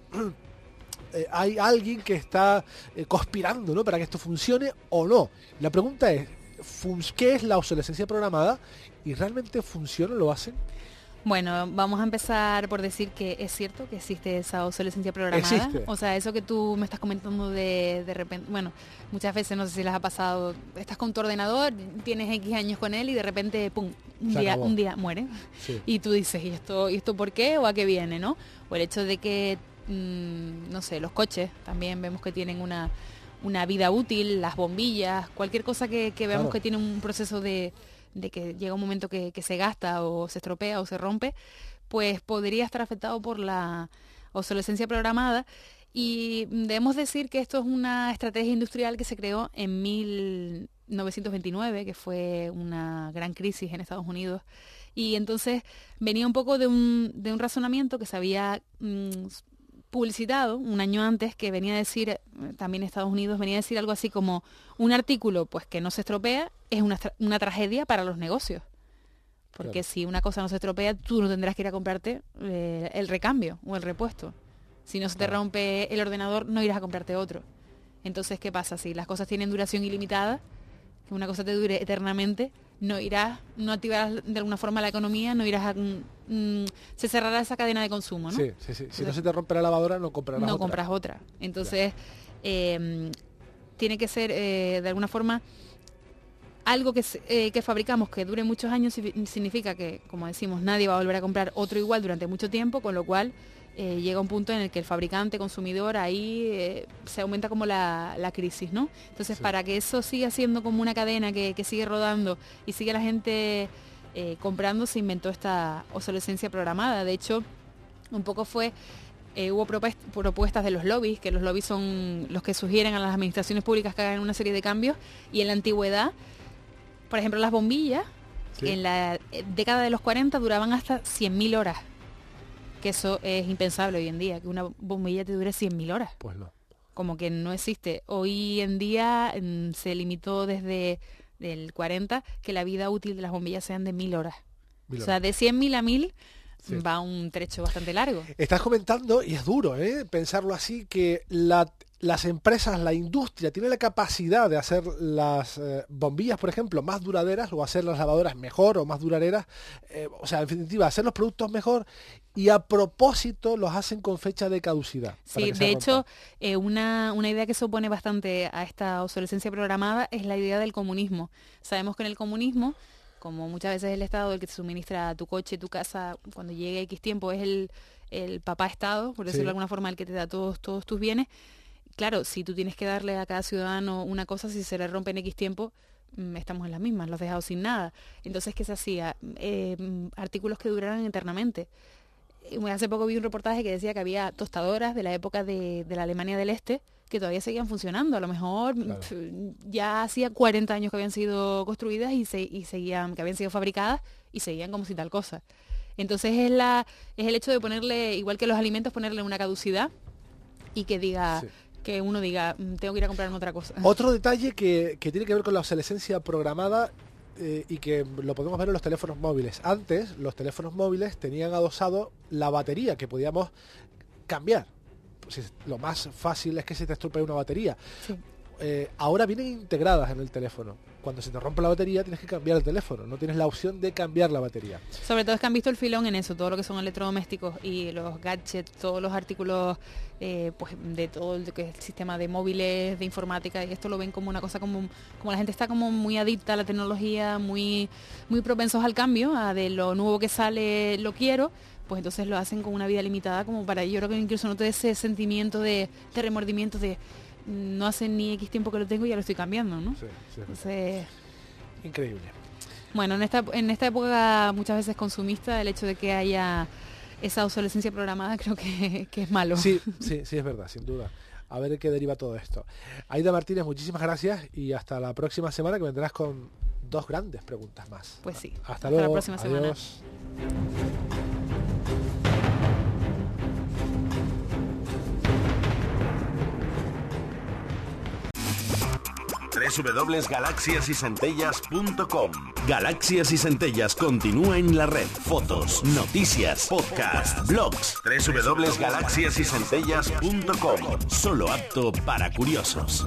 eh, hay alguien que está eh, conspirando, ¿no? Para que esto funcione o no. La pregunta es, ¿qué es la obsolescencia programada? ¿Y realmente funciona? ¿Lo hacen? Bueno, vamos a empezar por decir que es cierto que existe esa obsolescencia programada. Existe. O sea, eso que tú me estás comentando de, de repente, bueno, muchas veces no sé si les ha pasado, estás con tu ordenador, tienes X años con él y de repente, pum, un, día, un día muere. Sí. Y tú dices, ¿y esto, ¿y esto por qué o a qué viene, no? O el hecho de que, mmm, no sé, los coches también vemos que tienen una, una vida útil, las bombillas, cualquier cosa que, que veamos claro. que tiene un proceso de... de que llega un momento que, que se gasta o se estropea o se rompe, pues podría estar afectado por la obsolescencia programada. Y debemos decir que esto es una estrategia industrial que se creó en mil novecientos veintinueve, que fue una gran crisis en Estados Unidos. Y entonces venía un poco de un, de un razonamiento que se había mmm, publicitado un año antes que venía a decir, también Estados Unidos venía a decir algo así como un artículo pues que no se estropea es una, una tragedia para los negocios. Porque claro, si una cosa no se estropea, tú no tendrás que ir a comprarte eh, el recambio o el repuesto. Si no se te claro. rompe el ordenador, no irás a comprarte otro. Entonces, ¿qué pasa? Si las cosas tienen duración ilimitada, que una cosa te dure eternamente, no irás, no activarás de alguna forma la economía, no irás a... Mm, se cerrará esa cadena de consumo, ¿no? Sí, sí, sí. Si Entonces, no se te rompe la lavadora, no comprarás no otra. No compras otra. Entonces, eh, tiene que ser, eh, de alguna forma, algo que, eh, que fabricamos que dure muchos años, significa que, como decimos, nadie va a volver a comprar otro igual durante mucho tiempo, con lo cual eh, llega un punto en el que el fabricante, consumidor, ahí eh, se aumenta como la, la crisis, ¿no? Entonces, sí, para que eso siga siendo como una cadena que, que sigue rodando y sigue la gente eh, comprando, se inventó esta obsolescencia programada. De hecho, un poco fue... Eh, hubo propuestas de los lobbies, que los lobbies son los que sugieren a las administraciones públicas que hagan una serie de cambios, y en la antigüedad, por ejemplo, las bombillas, sí, en la década de los cuarenta duraban hasta cien mil horas, que eso es impensable hoy en día, que una bombilla te dure cien mil horas. Pues no. Como que no existe. Hoy en día mm, se limitó desde el cuarenta que la vida útil de las bombillas sean de mil horas. Mil horas. O sea, de cien mil a mil... Sí. Va un trecho bastante largo. Estás comentando, y es duro ¿eh? pensarlo así, que la, las empresas, la industria tiene la capacidad de hacer las eh, bombillas, por ejemplo, más duraderas, o hacer las lavadoras mejor o más duraderas, eh, o sea, en definitiva, hacer los productos mejor, y a propósito los hacen con fecha de caducidad. Sí, de hecho, eh, una, una idea que se opone bastante a esta obsolescencia programada es la idea del comunismo. Sabemos que en el comunismo, como muchas veces el Estado el que te suministra tu coche, tu casa, cuando llegue X tiempo, es el, el papá Estado, por decirlo sí. de alguna forma, el que te da todos, todos tus bienes. Claro, si tú tienes que darle a cada ciudadano una cosa, si se le rompe en X tiempo, mmm, estamos en las mismas, los dejados sin nada. Entonces, ¿qué se hacía? Eh, artículos que duraran eternamente. Hace poco vi un reportaje que decía que había tostadoras de la época de, de la Alemania del Este que todavía seguían funcionando. A lo mejor claro. pf, ya hacía cuarenta años que habían sido construidas y, se, y seguían, que habían sido fabricadas y seguían como si tal cosa. Entonces es la es el hecho de ponerle, igual que los alimentos, ponerle una caducidad y que diga... Sí. que uno diga, tengo que ir a comprarme otra cosa. Otro detalle que, que tiene que ver con la obsolescencia programada eh, y que lo podemos ver en los teléfonos móviles. Antes, los teléfonos móviles tenían adosado la batería que podíamos cambiar. Pues lo más fácil es que se te estropee una batería. Sí. Eh, ahora vienen integradas en el teléfono. Cuando se te rompe la batería tienes que cambiar el teléfono, no tienes la opción de cambiar la batería. Sobre todo es que han visto el filón en eso, todo lo que son electrodomésticos y los gadgets, todos los artículos eh, pues de todo el, que es el sistema de móviles, de informática, y esto lo ven como una cosa como, como la gente está como muy adicta a la tecnología, muy, muy propensos al cambio, a de lo nuevo que sale lo quiero, pues entonces lo hacen con una vida limitada, como para, yo creo que incluso no te dé ese sentimiento de, de remordimiento de no hace ni X tiempo que lo tengo y ya lo estoy cambiando, ¿no? Sí, sí, Entonces, increíble. Bueno, en esta en esta época muchas veces consumista, el hecho de que haya esa obsolescencia programada creo que, que es malo. Sí, sí, sí, es verdad, sin duda. A ver qué deriva todo esto. Aida Martínez, muchísimas gracias y hasta la próxima semana, que vendrás con dos grandes preguntas más. Pues sí. Hasta, hasta luego. La próxima semana. Adiós. doble u doble u doble u punto galaxias y centellas punto com. Galaxias y Centellas continúa en la red. Fotos, noticias, podcast, blogs. doble u doble u doble u punto galaxias y centellas punto com. Solo apto para curiosos.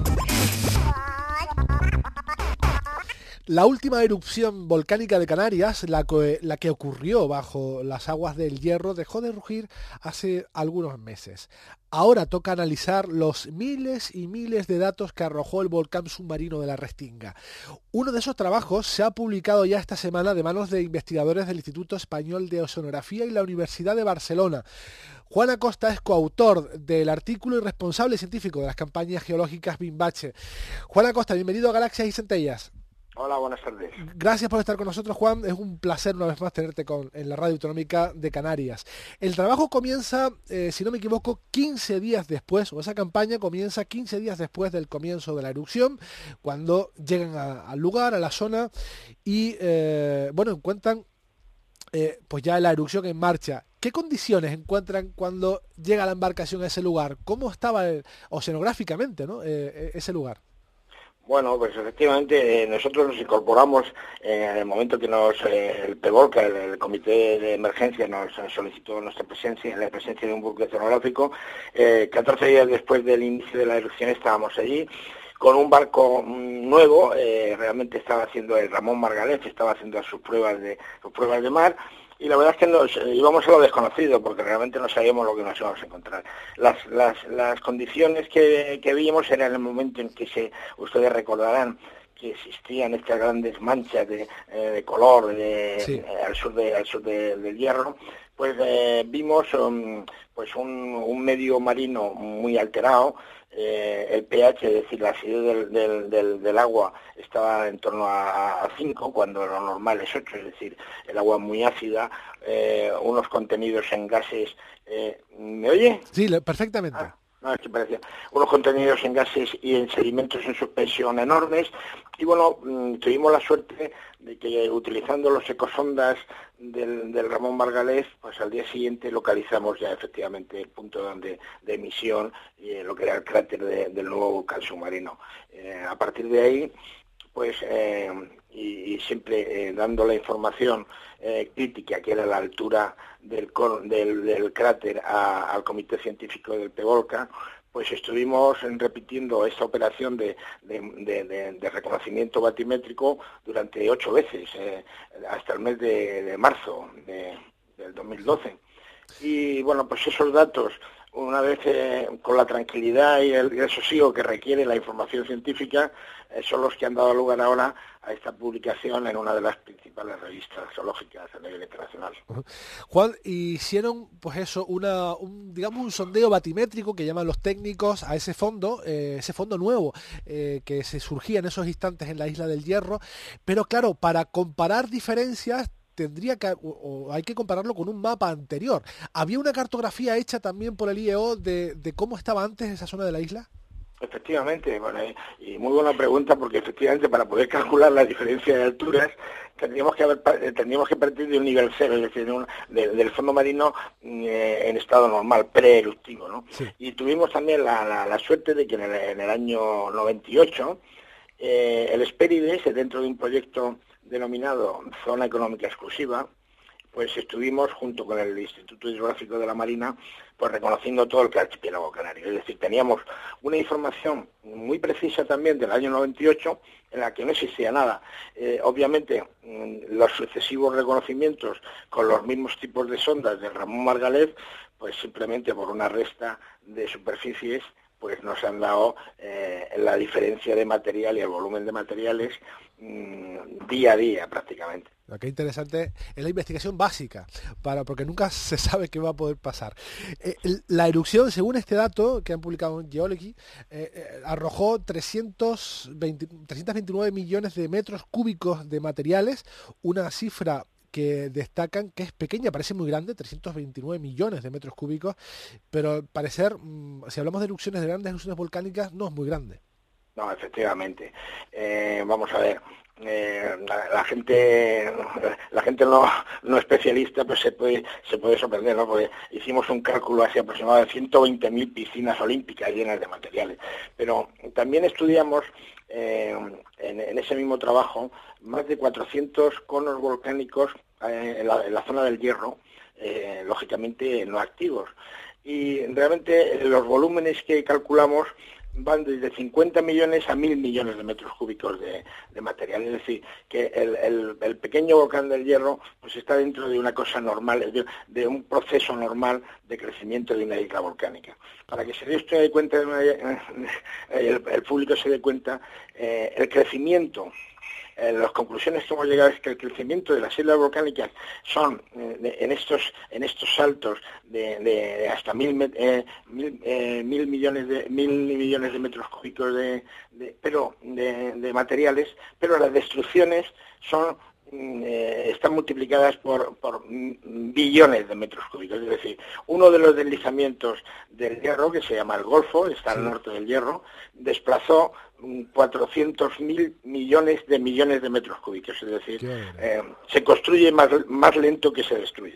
La última erupción volcánica de Canarias, la que, la que ocurrió bajo las aguas del Hierro, dejó de rugir hace algunos meses. Ahora toca analizar los miles y miles de datos que arrojó el volcán submarino de la Restinga. Uno de esos trabajos se ha publicado ya esta semana de manos de investigadores del Instituto Español de Oceanografía y la Universidad de Barcelona. Juan Acosta es coautor del artículo y responsable científico de las campañas geológicas Bimbache. Juan Acosta, bienvenido a Galaxias y Centellas. Hola, buenas tardes. Gracias por estar con nosotros, Juan. Es un placer una vez más tenerte con, en la Radio Autonómica de Canarias. El trabajo comienza, eh, si no me equivoco, quince días después, o esa campaña comienza quince días después del comienzo de la erupción, cuando llegan a, al lugar, a la zona, y, eh, bueno, encuentran eh, pues ya la erupción en marcha. ¿Qué condiciones encuentran cuando llega la embarcación a ese lugar? ¿Cómo estaba el, oceanográficamente, ¿no? eh, ese lugar? Bueno, pues efectivamente eh, nosotros nos incorporamos eh, en el momento que nos eh, el PEVOLCA, el, el Comité de Emergencia, nos solicitó nuestra presencia, la presencia de un buque oceanográfico. Eh, catorce días después del inicio de la erupción estábamos allí con un barco nuevo, eh, realmente estaba haciendo el Ramón Margalef, estaba haciendo sus pruebas de sus pruebas de mar. Y la verdad es que nos eh, íbamos a lo desconocido, porque realmente no sabíamos lo que nos íbamos a encontrar. Las, las, las condiciones que, que vimos eran el momento en que se, ustedes recordarán que existían estas grandes manchas de, eh, de color de, sí. eh, al sur, de, al sur de, del Hierro. Pues eh, vimos um, pues un, un medio marino muy alterado. Eh, el pH, es decir, la acidez del, del, del, del agua estaba en torno a cinco, cuando lo normal es ocho, es decir, el agua muy ácida, eh, unos contenidos en gases... Eh, ¿Me oye? Sí, perfectamente. Ah. No, es que parecía unos contenidos en gases y en sedimentos en suspensión enormes, y bueno, tuvimos la suerte de que utilizando los ecosondas del, del Ramón Margalef, pues al día siguiente localizamos ya efectivamente el punto de, de emisión y eh, lo que era el cráter de, del nuevo volcán submarino. Eh, a partir de ahí, pues eh, y, y siempre eh, dando la información eh, crítica, que era la altura del, del, del cráter a, al Comité Científico del PEVOLCA, pues estuvimos repitiendo esta operación de, de, de, de, de reconocimiento batimétrico durante ocho veces, eh, hasta el mes de, de marzo de, del dos mil doce. Y bueno, pues esos datos, una vez eh, con la tranquilidad y el, y el sosiego que requiere la información científica, eh, son los que han dado lugar ahora a esta publicación en una de las principales revistas zoológicas a nivel internacional. Juan, hicieron pues eso, una un, digamos un sondeo batimétrico que llaman los técnicos a ese fondo, eh, ese fondo nuevo eh, que se surgía en esos instantes en la isla del Hierro, pero claro, para comparar diferencias tendría que, o, o hay que compararlo con un mapa anterior. ¿Había una cartografía hecha también por el I E O de, de cómo estaba antes esa zona de la isla? Efectivamente, bueno, y muy buena pregunta, porque efectivamente para poder calcular la diferencia de alturas tendríamos que haber tendríamos que partir de un nivel cero, es decir, de un, de, del fondo marino eh, en estado normal, preeruptivo, ¿no? Sí. Y tuvimos también la, la, la suerte de que en el, en el año noventa y ocho eh, el Hespérides, dentro de un proyecto denominado Zona Económica Exclusiva, pues estuvimos junto con el Instituto Hidrográfico de la Marina pues reconociendo todo el archipiélago canario. Es decir, teníamos una información muy precisa también del año noventa y ocho en la que no existía nada. Eh, obviamente, los sucesivos reconocimientos con los mismos tipos de sondas del Ramón Margalef, pues simplemente por una resta de superficies, pues nos han dado eh, la diferencia de material y el volumen de materiales mmm, día a día prácticamente. Lo que es interesante es la investigación básica, para porque nunca se sabe qué va a poder pasar. Eh, la erupción, según este dato que han publicado en Geology, eh, eh, arrojó trescientos veintinueve millones de metros cúbicos de materiales, una cifra que destacan que es pequeña, parece muy grande, trescientos veintinueve millones de metros cúbicos, pero al parecer, si hablamos de erupciones, de grandes erupciones volcánicas, no es muy grande. No, efectivamente. Eh, vamos a ver, eh, la, la gente la gente no, no especialista pues se puede se puede sorprender, ¿no? Porque hicimos un cálculo hacia aproximadamente ciento veinte mil piscinas olímpicas llenas de materiales, pero también estudiamos eh, en, en ese mismo trabajo más de cuatrocientos conos volcánicos eh, en, la, en la zona del Hierro, eh, lógicamente no activos, y realmente los volúmenes que calculamos van desde cincuenta millones a mil millones de metros cúbicos de, de material. Es decir, que el, el, el pequeño volcán del Hierro pues está dentro de una cosa normal, de, de un proceso normal de crecimiento de una isla volcánica. Para que se dé cuenta, el, el público se dé cuenta, eh, el crecimiento, Eh, las conclusiones que hemos llegado es que el crecimiento de las islas volcánicas son eh, de, en estos en estos saltos de, de hasta mil, eh, mil, eh, mil millones de mil millones de metros cúbicos de, de pero de, de materiales, pero las destrucciones son eh, están multiplicadas por, por billones de metros cúbicos. Es decir, uno de los deslizamientos del Hierro, que se llama el Golfo, está al norte del Hierro, desplazó cuatrocientos mil millones de millones de metros cúbicos. Es decir, eh, se construye más, más lento que se destruye.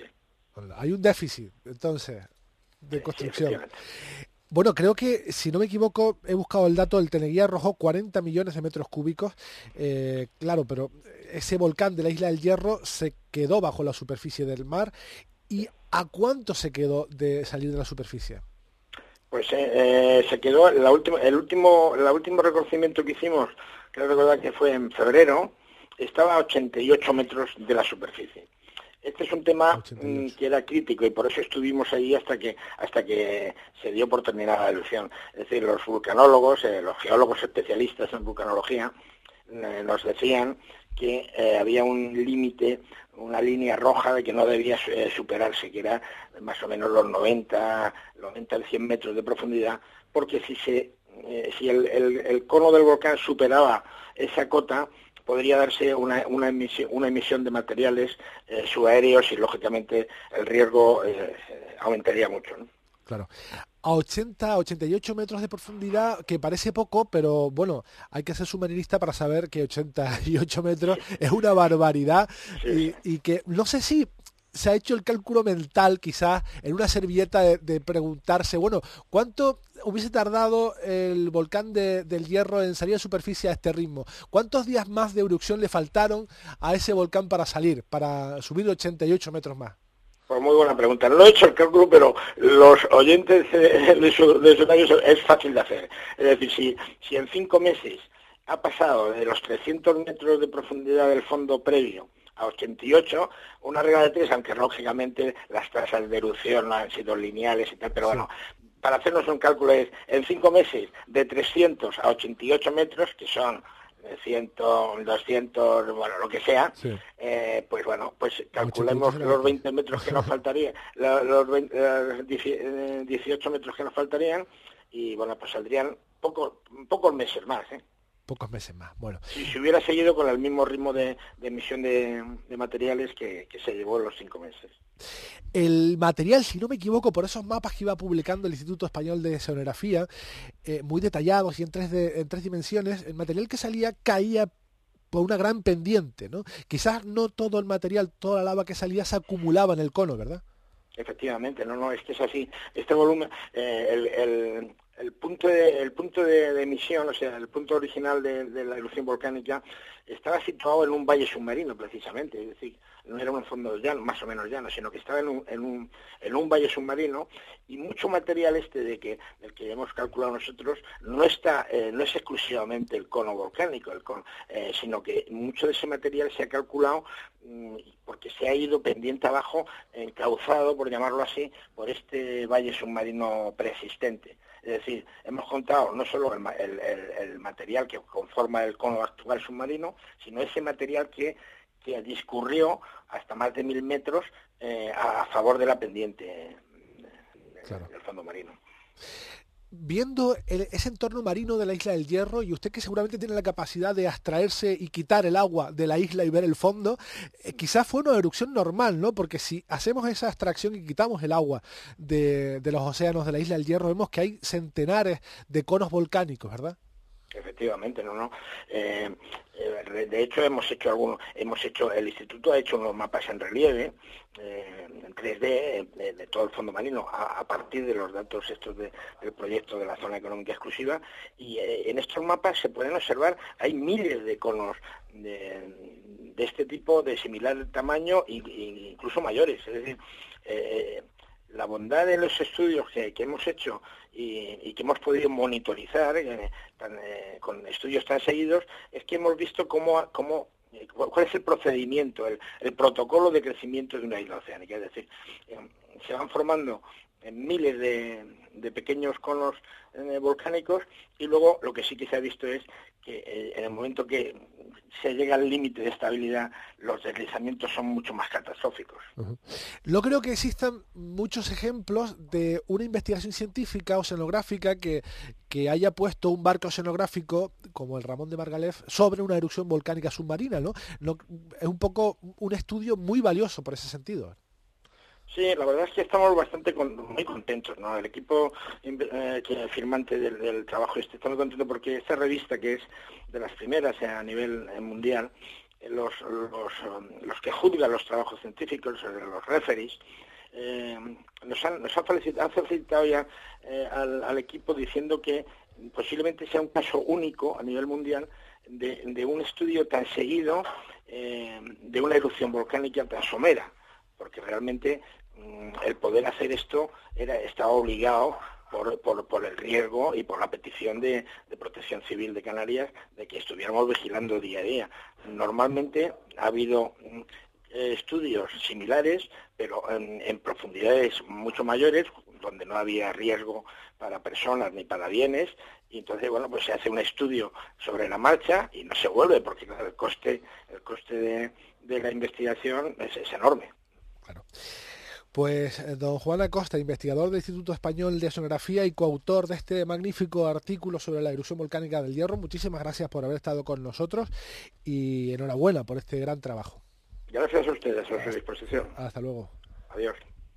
Hay un déficit, entonces, de sí, construcción. Sí, bueno, creo que, si no me equivoco, he buscado el dato, el Teneguía arrojó cuarenta millones de metros cúbicos. Eh, claro, pero ese volcán de la Isla del Hierro se quedó bajo la superficie del mar. ¿Y a cuánto se quedó de salir de la superficie? Pues eh, eh, se quedó, la última, el último el último reconocimiento que hicimos, creo recordar que fue en febrero, estaba a ochenta y ocho metros de la superficie. Este es un tema mmm, que era crítico y por eso estuvimos ahí hasta que hasta que se dio por terminada la erupción. Es decir, los vulcanólogos, eh, los geólogos especialistas en vulcanología, eh, nos decían que eh, había un límite, una línea roja de que no debía eh, superarse, que era más o menos los noventa, noventa a cien metros de profundidad, porque si se eh, si el, el, el cono del volcán superaba esa cota, podría darse una, una, emisión, una emisión de materiales eh, subaéreos y, lógicamente, el riesgo eh, aumentaría mucho, ¿no? Claro. A ochenta, ochenta y ocho metros de profundidad, que parece poco, pero bueno, hay que ser submarinista para saber que ochenta y ocho metros es una barbaridad. Sí. Y, y que no sé si se ha hecho el cálculo mental, quizás, en una servilleta de, de preguntarse, bueno, ¿cuánto hubiese tardado el volcán de, del Hierro en salir a superficie a este ritmo? ¿Cuántos días más de erupción le faltaron a ese volcán para salir, para subir ochenta y ocho metros más? Pues muy buena pregunta. No he hecho el cálculo, pero los oyentes de su, de su radio es fácil de hacer. Es decir, si, si en cinco meses ha pasado de los trescientos metros de profundidad del fondo previo a ochenta y ocho, una regla de tres, aunque lógicamente las tasas de erupción no han sido lineales y tal, pero sí. Bueno, para hacernos un cálculo es, en cinco meses, de trescientos a ochenta y ocho metros, que son cien, doscientos, bueno, lo que sea, sí. eh, pues bueno, pues calculemos los veinte metros que nos faltarían, los, los veinte, los dieciocho metros que nos faltarían, y bueno, pues saldrían poco, pocos meses más, ¿eh? Pocos meses más, bueno. Si se hubiera seguido con el mismo ritmo de, de emisión de, de materiales que, que se llevó en los cinco meses. El material, si no me equivoco, por esos mapas que iba publicando el Instituto Español de Oceanografía, eh, muy detallados y en tres, de, en tres dimensiones, el material que salía caía por una gran pendiente, ¿no? Quizás no todo el material, toda la lava que salía se acumulaba en el cono, ¿verdad? Efectivamente, no, no, es que es así. Este volumen, eh, el, el, el punto, de, el punto de, de emisión, o sea, el punto original de, de la erupción volcánica, estaba situado en un valle submarino, precisamente, es decir, no era un fondo llano, más o menos llano, sino que estaba en un, en un, en un valle submarino, y mucho material este de que, del que hemos calculado nosotros no está, eh, no es exclusivamente el cono volcánico, el cono, eh, sino que mucho de ese material se ha calculado mmm, porque se ha ido pendiente abajo, encauzado, por llamarlo así, por este valle submarino preexistente. Es decir, hemos contado no solo el, el, el, el material que conforma el cono actual submarino, sino ese material que, que discurrió hasta más de mil metros eh, a, a favor de la pendiente claro. del fondo marino. Viendo el, ese entorno marino de la Isla del Hierro, y usted que seguramente tiene la capacidad de abstraerse y quitar el agua de la isla y ver el fondo, eh, quizás fue una erupción normal, ¿no? Porque si hacemos esa abstracción y quitamos el agua de, de los océanos de la Isla del Hierro, vemos que hay centenares de conos volcánicos, ¿verdad? Efectivamente, no, no. Eh, eh, de hecho, hemos hecho algunos, hemos hecho, el instituto ha hecho unos mapas en relieve, eh, en tres D, de, de todo el fondo marino, a, a partir de los datos estos de, del proyecto de la zona económica exclusiva, y eh, en estos mapas se pueden observar, hay miles de conos de, de este tipo, de similar tamaño, e incluso mayores, es decir, eh, la bondad de los estudios que, que hemos hecho y, y que hemos podido monitorizar eh, tan, eh, con estudios tan seguidos es que hemos visto cómo, cómo eh, cuál es el procedimiento, el, el protocolo de crecimiento de una isla oceánica. Es decir, eh, se van formando en miles de, de pequeños conos eh, volcánicos, y luego lo que sí que se ha visto es que eh, en el momento que se llega al límite de estabilidad, los deslizamientos son mucho más catastróficos. Uh-huh. No creo que existan muchos ejemplos de una investigación científica oceanográfica que, que haya puesto un barco oceanográfico como el Ramón de Margalef sobre una erupción volcánica submarina, ¿no? No, es un poco un estudio muy valioso por ese sentido. Sí, la verdad es que estamos bastante con, muy contentos, ¿no? El equipo eh, que firmante del, del trabajo este está muy contento porque esta revista, que es de las primeras eh, a nivel eh, mundial, eh, los, los, um, los que juzgan los trabajos científicos, eh, los referees, eh, nos han, nos han felicitado, han felicitado ya eh, al, al equipo diciendo que posiblemente sea un caso único a nivel mundial de, de un estudio tan seguido eh, de una erupción volcánica tan somera, porque realmente mm, el poder hacer esto era estaba obligado por, por, por el riesgo y por la petición de, de Protección Civil de Canarias de que estuviéramos vigilando día a día. Normalmente ha habido mm, estudios similares, pero en, en profundidades mucho mayores, donde no había riesgo para personas ni para bienes, y entonces, bueno, pues se hace un estudio sobre la marcha y no se vuelve, porque claro, el coste el coste de, de la investigación es, es enorme. Claro. Pues don Juan Acosta, investigador del Instituto Español de Oceanografía y coautor de este magnífico artículo sobre la erupción volcánica del Hierro, muchísimas gracias por haber estado con nosotros y enhorabuena por este gran trabajo. Gracias a ustedes, a su disposición. Hasta luego. Adiós.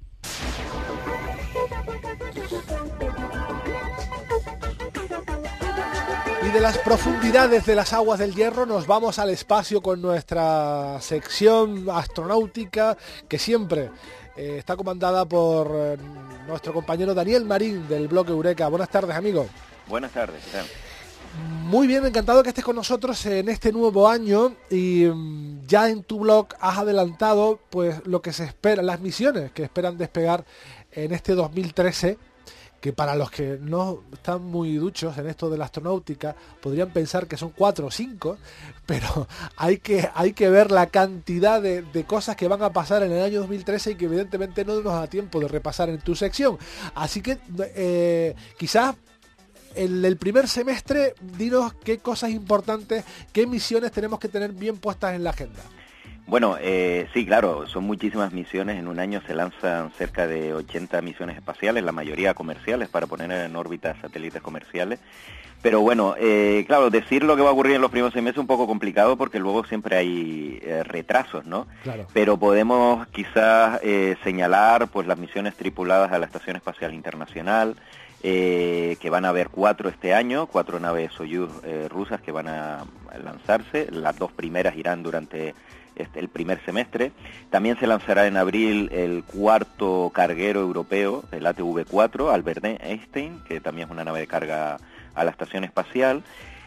Y de las profundidades de las aguas del Hierro nos vamos al espacio con nuestra sección astronáutica que siempre eh, está comandada por eh, nuestro compañero Daniel Marín del blog Eureka. Buenas tardes, amigo. Buenas tardes, ¿qué tal? Muy bien, encantado que estés con nosotros en este nuevo año y um, ya en tu blog has adelantado pues lo que se espera, las misiones que esperan despegar en este dos mil trece, que para los que no están muy duchos en esto de la astronáutica podrían pensar que son cuatro o cinco, pero hay que, hay que ver la cantidad de, de cosas que van a pasar en el año dos mil trece y que evidentemente no nos da tiempo de repasar en tu sección. Así que eh, quizás en el primer semestre, dinos qué cosas importantes, qué misiones tenemos que tener bien puestas en la agenda. Bueno, eh, sí, claro, son muchísimas misiones. En un año se lanzan cerca de ochenta misiones espaciales, la mayoría comerciales, para poner en órbita satélites comerciales. Pero bueno, eh, claro, decir lo que va a ocurrir en los primeros seis meses es un poco complicado porque luego siempre hay eh, retrasos, ¿no? Claro. Pero podemos quizás eh, señalar pues las misiones tripuladas a la Estación Espacial Internacional, Eh, que van a haber cuatro este año, cuatro naves Soyuz eh, rusas que van a lanzarse. Las dos primeras irán durante este, el primer semestre. También se lanzará en abril el cuarto carguero europeo, el A T V cuatro, Albert Einstein, que también es una nave de carga a la estación espacial.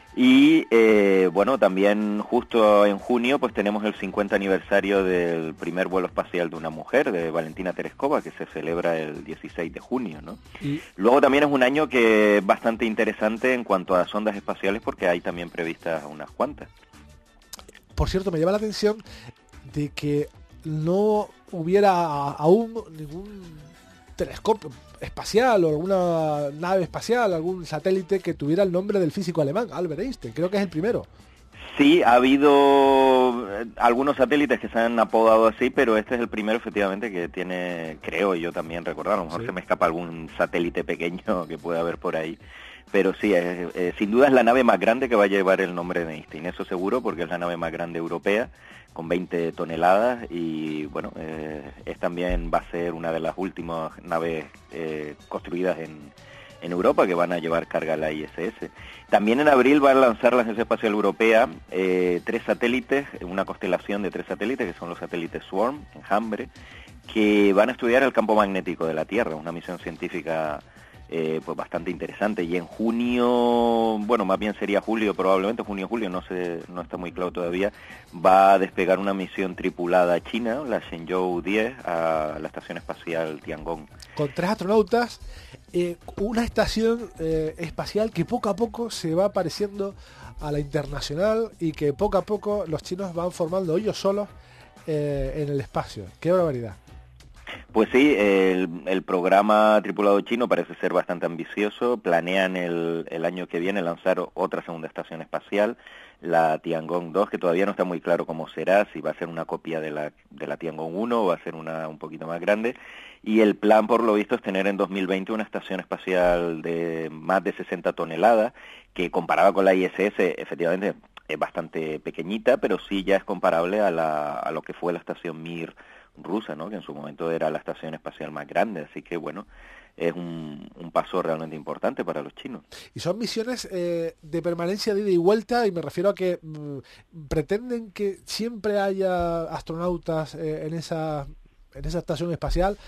Y eh, bueno, también justo en junio pues tenemos el cincuenta aniversario del primer vuelo espacial de una mujer, de Valentina Tereskova, que se celebra el dieciséis de junio, ¿no? Y luego también es un año que es bastante interesante en cuanto a sondas espaciales porque hay también previstas unas cuantas. Por cierto, me llama la atención de que no hubiera aún ningún telescopio espacial o alguna nave espacial, algún satélite que tuviera el nombre del físico alemán, Albert Einstein. Creo que es el primero. Sí, ha habido algunos satélites que se han apodado así, pero este es el primero efectivamente que tiene, creo yo también recordar, a lo mejor sí. Se me escapa algún satélite pequeño que pueda haber por ahí. Pero sí, es, es, sin duda es la nave más grande que va a llevar el nombre de Einstein, eso seguro, porque es la nave más grande europea, con veinte toneladas, y bueno, eh, es también va a ser una de las últimas naves eh, construidas en, en Europa que van a llevar carga a la I S S. También en abril va a lanzar la Agencia Espacial Europea eh, tres satélites, una constelación de tres satélites, que son los satélites Swarm, Enjambre, que van a estudiar el campo magnético de la Tierra, una misión científica Eh, pues bastante interesante. Y en junio, bueno, más bien sería julio probablemente, junio-julio, no sé, no está muy claro todavía, va a despegar una misión tripulada china, la Shenzhou diez, a la Estación Espacial Tiangong. Con tres astronautas, eh, una estación eh, espacial que poco a poco se va pareciendo a la internacional y que poco a poco los chinos van formando ellos solos eh, en el espacio. ¡Qué barbaridad! Pues sí, el, el programa tripulado chino parece ser bastante ambicioso. Planean el, el año que viene lanzar otra segunda estación espacial, la Tiangong dos, que todavía no está muy claro cómo será, si va a ser una copia de la, de la Tiangong uno o va a ser una un poquito más grande. Y el plan, por lo visto, es tener en dos mil veinte una estación espacial de más de sesenta toneladas, que comparada con la I S S, efectivamente es bastante pequeñita, pero sí ya es comparable a, la, a lo que fue la estación Mir rusa, ¿no? Que en su momento era la estación espacial más grande, así que bueno, es un, un paso realmente importante para los chinos. Y son misiones eh, de permanencia de ida y vuelta, y me refiero a que mm, pretenden que siempre haya astronautas eh, en esa en esa estación espacial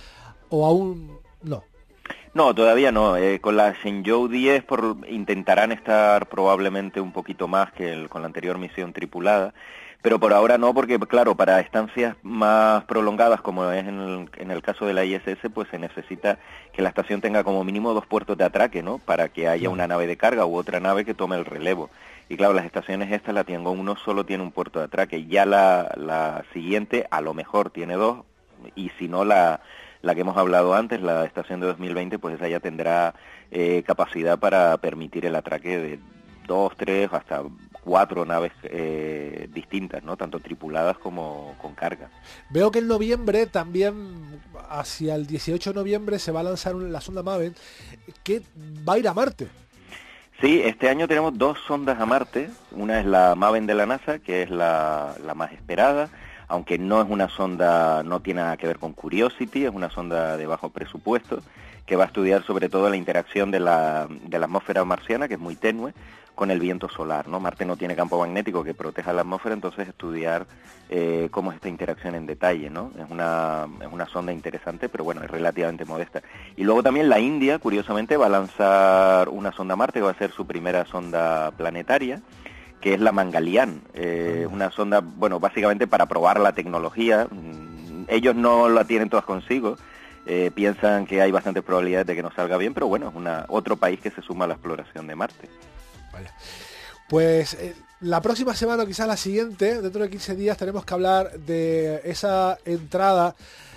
o aún no? No, todavía no. Eh, con la Shenzhou diez por, intentarán estar probablemente un poquito más que el, con la anterior misión tripulada, pero por ahora no, porque claro, para estancias más prolongadas, como es en el, en el caso de la I S S, pues se necesita que la estación tenga como mínimo dos puertos de atraque, ¿no? Para que haya una nave de carga u otra nave que tome el relevo. Y claro, las estaciones estas, la Tiangong uno solo tiene un puerto de atraque, ya la, la siguiente a lo mejor tiene dos, y si no la... La que hemos hablado antes, la estación de dos mil veinte, pues esa ya tendrá eh, capacidad para permitir el atraque de dos, tres, hasta cuatro naves eh, distintas, ¿no? Tanto tripuladas como con carga. Veo que en noviembre también, hacia el dieciocho de noviembre, se va a lanzar la sonda Maven, que va a ir a Marte. Sí, este año tenemos dos sondas a Marte. Una es la Maven de la NASA, que es la, la más esperada, aunque no es una sonda, no tiene nada que ver con Curiosity, es una sonda de bajo presupuesto, que va a estudiar sobre todo la interacción de la, de la atmósfera marciana, que es muy tenue, con el viento solar, ¿no? Marte no tiene campo magnético que proteja la atmósfera, entonces estudiar eh, cómo es esta interacción en detalle, ¿no? Es una, es una sonda interesante, pero bueno, es relativamente modesta. Y luego también la India, curiosamente, va a lanzar una sonda a Marte, que va a ser su primera sonda planetaria, que es la Mangalyaan, eh, una sonda, bueno, básicamente para probar la tecnología. Ellos no la tienen todas consigo, eh, piensan que hay bastantes probabilidades de que no salga bien, pero bueno, es una, otro país que se suma a la exploración de Marte. Vale. Pues eh, la próxima semana, o quizás la siguiente, dentro de quince días, tenemos que hablar de esa entrada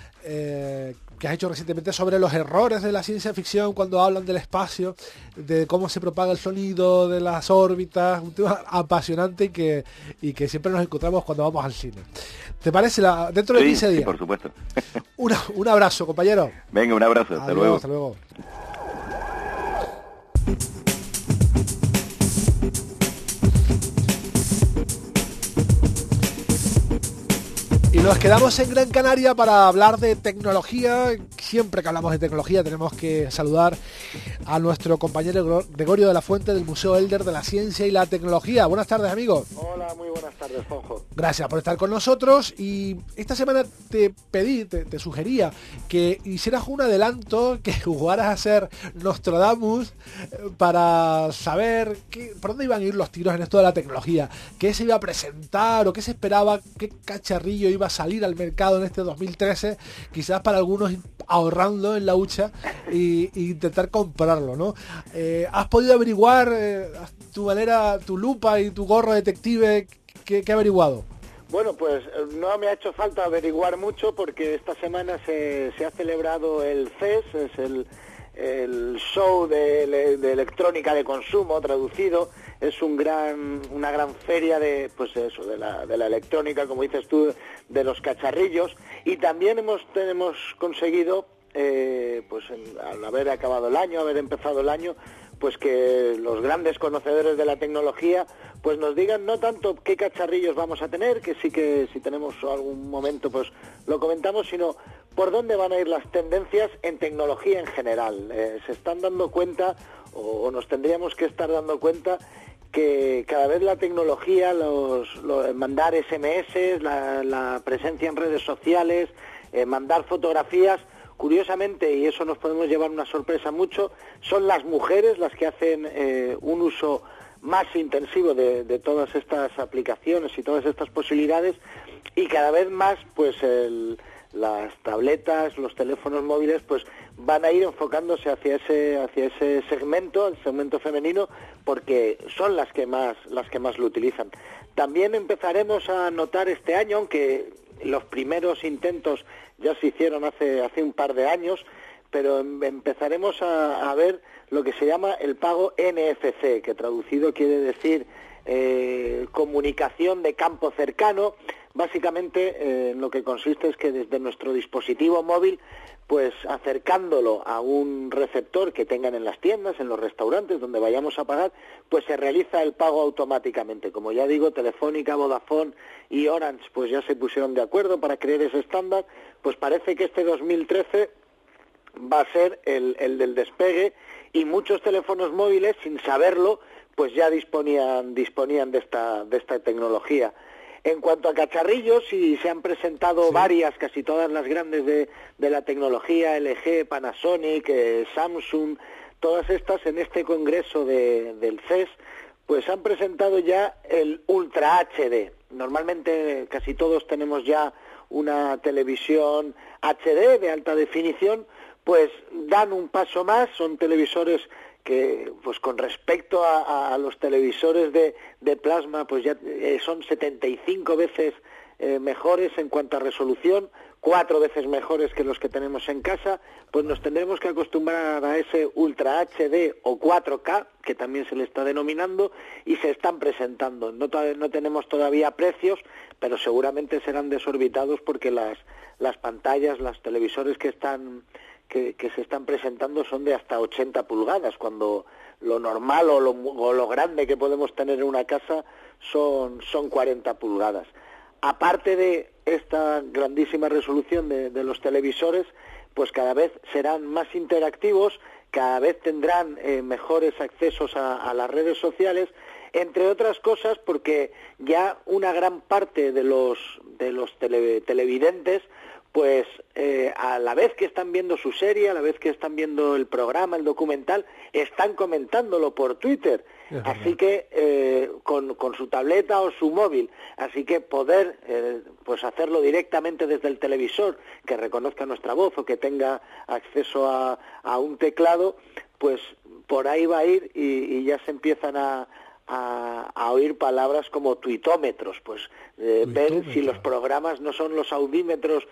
eh, que has hecho recientemente sobre los errores de la ciencia ficción cuando hablan del espacio, de cómo se propaga el sonido, de las órbitas, un tema apasionante y que, y que siempre nos encontramos cuando vamos al cine. ¿Te parece? La, dentro de sí, quince días. Sí, por supuesto. Una, un abrazo, compañero. Venga, un abrazo. Hasta Adiós, luego. Hasta luego. Y nos quedamos en Gran Canaria para hablar de tecnología. Siempre que hablamos de tecnología tenemos que saludar a nuestro compañero Gregorio de la Fuente del Museo Elder de la Ciencia y la Tecnología. Buenas tardes, amigo. Hola, muy buenas tardes, Juanjo. Gracias por estar con nosotros. Y esta semana te pedí, te, te sugería que hicieras un adelanto, que jugaras a ser Nostradamus para saber qué, por dónde iban a ir los tiros en esto de la tecnología, qué se iba a presentar o qué se esperaba, qué cacharrillo iba a salir al mercado en este dos mil trece, quizás para algunos ahorrando en la hucha y, y intentar comprarlo, ¿no? Eh, ¿Has podido averiguar eh, tu manera, tu lupa y tu gorro detective? ¿Qué, qué ha averiguado? Bueno, pues no me ha hecho falta averiguar mucho porque esta semana se, se ha celebrado el C E S, es el, el show de, de electrónica de consumo traducido. Es un gran, una gran feria de, pues eso, de la, de la electrónica, como dices tú, de los cacharrillos. Y también hemos, hemos conseguido, eh, pues en, al haber acabado el año, haber empezado el año, pues que los grandes conocedores de la tecnología pues nos digan no tanto qué cacharrillos vamos a tener, que sí que si tenemos algún momento pues lo comentamos, sino por dónde van a ir las tendencias en tecnología en general. Eh, se están dando cuenta, o, o nos tendríamos que estar dando cuenta, que cada vez la tecnología, los, los mandar ese eme ese, la, la presencia en redes sociales, eh, mandar fotografías, curiosamente, y eso nos podemos llevar una sorpresa mucho, son las mujeres las que hacen eh, un uso más intensivo de, de todas estas aplicaciones y todas estas posibilidades, y cada vez más pues el, las tabletas, los teléfonos móviles pues van a ir enfocándose hacia ese hacia ese segmento, el segmento femenino, porque son las que más las que más lo utilizan. También empezaremos a notar este año, aunque los primeros intentos ya se hicieron hace hace un par de años, pero em, empezaremos a, a ver lo que se llama el pago ene efe ce, que traducido quiere decir eh, comunicación de campo cercano. Básicamente eh, en lo que consiste es que desde nuestro dispositivo móvil, pues acercándolo a un receptor que tengan en las tiendas, en los restaurantes donde vayamos a pagar, pues se realiza el pago automáticamente. Como ya digo, Telefónica, Vodafone y Orange pues ya se pusieron de acuerdo para crear ese estándar. Pues parece que este dos mil trece va a ser el, el del despegue, y muchos teléfonos móviles, sin saberlo, pues ya disponían disponían de esta de esta tecnología. En cuanto a cacharrillos, sí se han presentado sí. varias, casi todas las grandes de, de la tecnología, L G, Panasonic, eh, Samsung, todas estas en este congreso de, del C E S, pues han presentado ya el Ultra H D. Normalmente casi todos tenemos ya una televisión H D de alta definición, pues dan un paso más, son televisores que pues con respecto a, a los televisores de, de plasma pues ya eh, son setenta y cinco veces eh, mejores en cuanto a resolución, cuatro veces mejores que los que tenemos en casa, pues nos tendremos que acostumbrar a ese Ultra H D o cuatro K, que también se le está denominando, y se están presentando. No, no tenemos todavía precios, pero seguramente serán desorbitados porque las, las pantallas, los televisores que están Que, que se están presentando son de hasta ochenta pulgadas, cuando lo normal o lo, o lo grande que podemos tener en una casa son, son cuarenta pulgadas. Aparte de esta grandísima resolución de, de los televisores, pues cada vez serán más interactivos, cada vez tendrán eh, mejores accesos a, a las redes sociales, entre otras cosas porque ya una gran parte de los, de los tele, televidentes pues eh, a la vez que están viendo su serie, a la vez que están viendo el programa, el documental, están comentándolo por Twitter, así que eh, con, con su tableta o su móvil, así que poder eh, pues hacerlo directamente desde el televisor, que reconozca nuestra voz o que tenga acceso a, a un teclado, pues por ahí va a ir y, y ya se empiezan a A, a oír palabras como tuitómetros, pues eh, ver si los programas no son los audímetros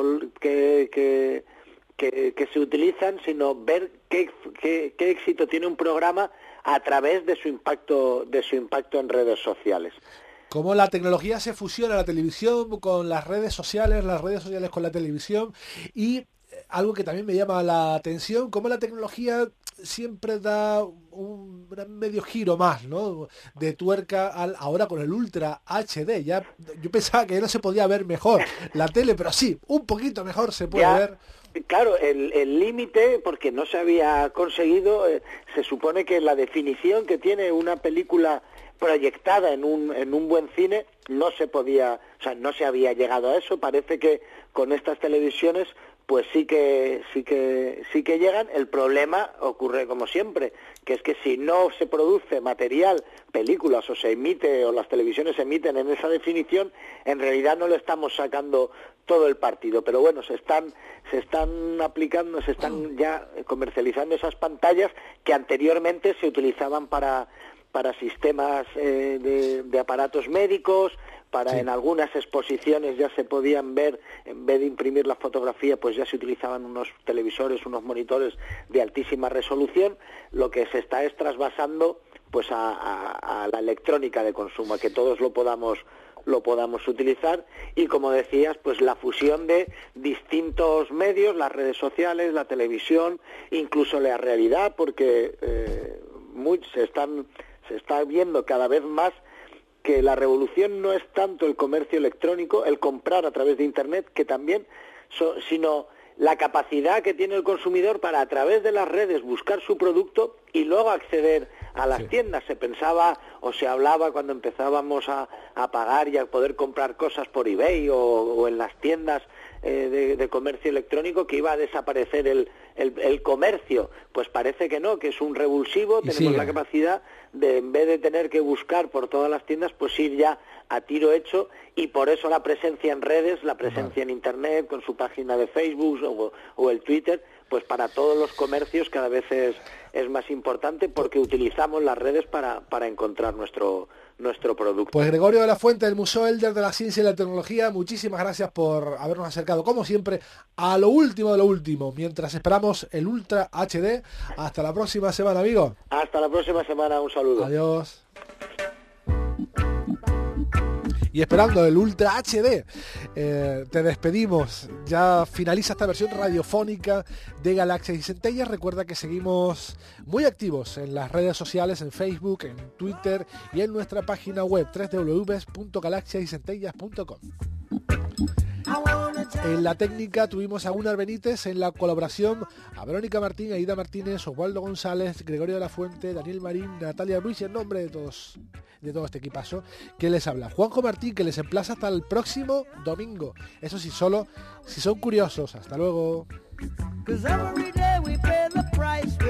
que, que, que, que se utilizan, sino ver qué, qué, qué éxito tiene un programa a través de su impacto, de su impacto en redes sociales. Cómo la tecnología se fusiona, la televisión con las redes sociales, las redes sociales con la televisión, y algo que también me llama la atención, cómo la tecnología siempre da un, un medio giro más, ¿no?, de tuerca al, ahora con el Ultra H D. Ya yo pensaba que no se podía ver mejor la tele, pero sí, un poquito mejor se puede ya, ver. Claro, el límite, porque no se había conseguido, eh, se supone que la definición que tiene una película proyectada en un en un buen cine no se podía, o sea, no se había llegado a eso. Parece que con estas televisiones pues sí que sí que sí que llegan. El problema ocurre como siempre, que es que si no se produce material, películas, o se emite, o las televisiones se emiten en esa definición, en realidad no le estamos sacando todo el partido. Pero bueno, se están se están aplicando, se están ya comercializando esas pantallas que anteriormente se utilizaban para para sistemas eh, de, de aparatos médicos, para sí. En algunas exposiciones ya se podían ver, en vez de imprimir la fotografía, pues ya se utilizaban unos televisores, unos monitores de altísima resolución. Lo que se está es trasvasando pues a, a, a la electrónica de consumo, a que todos lo podamos lo podamos utilizar, y como decías, pues la fusión de distintos medios, las redes sociales, la televisión, incluso la realidad, porque eh, muy, se están se está viendo cada vez más que la revolución no es tanto el comercio electrónico, el comprar a través de Internet, que también, so, sino la capacidad que tiene el consumidor para a través de las redes buscar su producto y luego acceder a las sí. tiendas. Se pensaba o se hablaba cuando empezábamos a, a pagar y a poder comprar cosas por eBay o, o en las tiendas eh, de, de comercio electrónico, que iba a desaparecer el, el, el comercio. Pues parece que no, que es un revulsivo. Y tenemos sí. la capacidad de, en vez de tener que buscar por todas las tiendas, pues ir ya a tiro hecho, y por eso la presencia en redes, la presencia vale. en Internet, con su página de Facebook o, o el Twitter, pues para todos los comercios cada vez es, es más importante, porque utilizamos las redes para, para encontrar nuestro nuestro producto. Pues Gregorio de la Fuente, del Museo Elder de la Ciencia y la Tecnología, muchísimas gracias por habernos acercado, como siempre, a lo último de lo último, mientras esperamos el Ultra H D. Hasta la próxima semana, amigo. Hasta la próxima semana, un saludo. Adiós. Y esperando el Ultra H D, eh, te despedimos. Ya finaliza esta versión radiofónica de Galaxias y Centellas. Recuerda que seguimos muy activos en las redes sociales, en Facebook, en Twitter y en nuestra página web doble u doble u doble u punto galaxias y centellas punto com. En la técnica tuvimos a Gunnar Benítez, en la colaboración a Verónica Martín, Aida Martínez, Oswaldo González, Gregorio de la Fuente, Daniel Marín, Natalia Ruiz, y en nombre de todos de todo este equipazo que les habla. Juanjo Martín, que les emplaza hasta el próximo domingo. Eso sí, solo si son curiosos. Hasta luego. 'Cause every day we pay the price.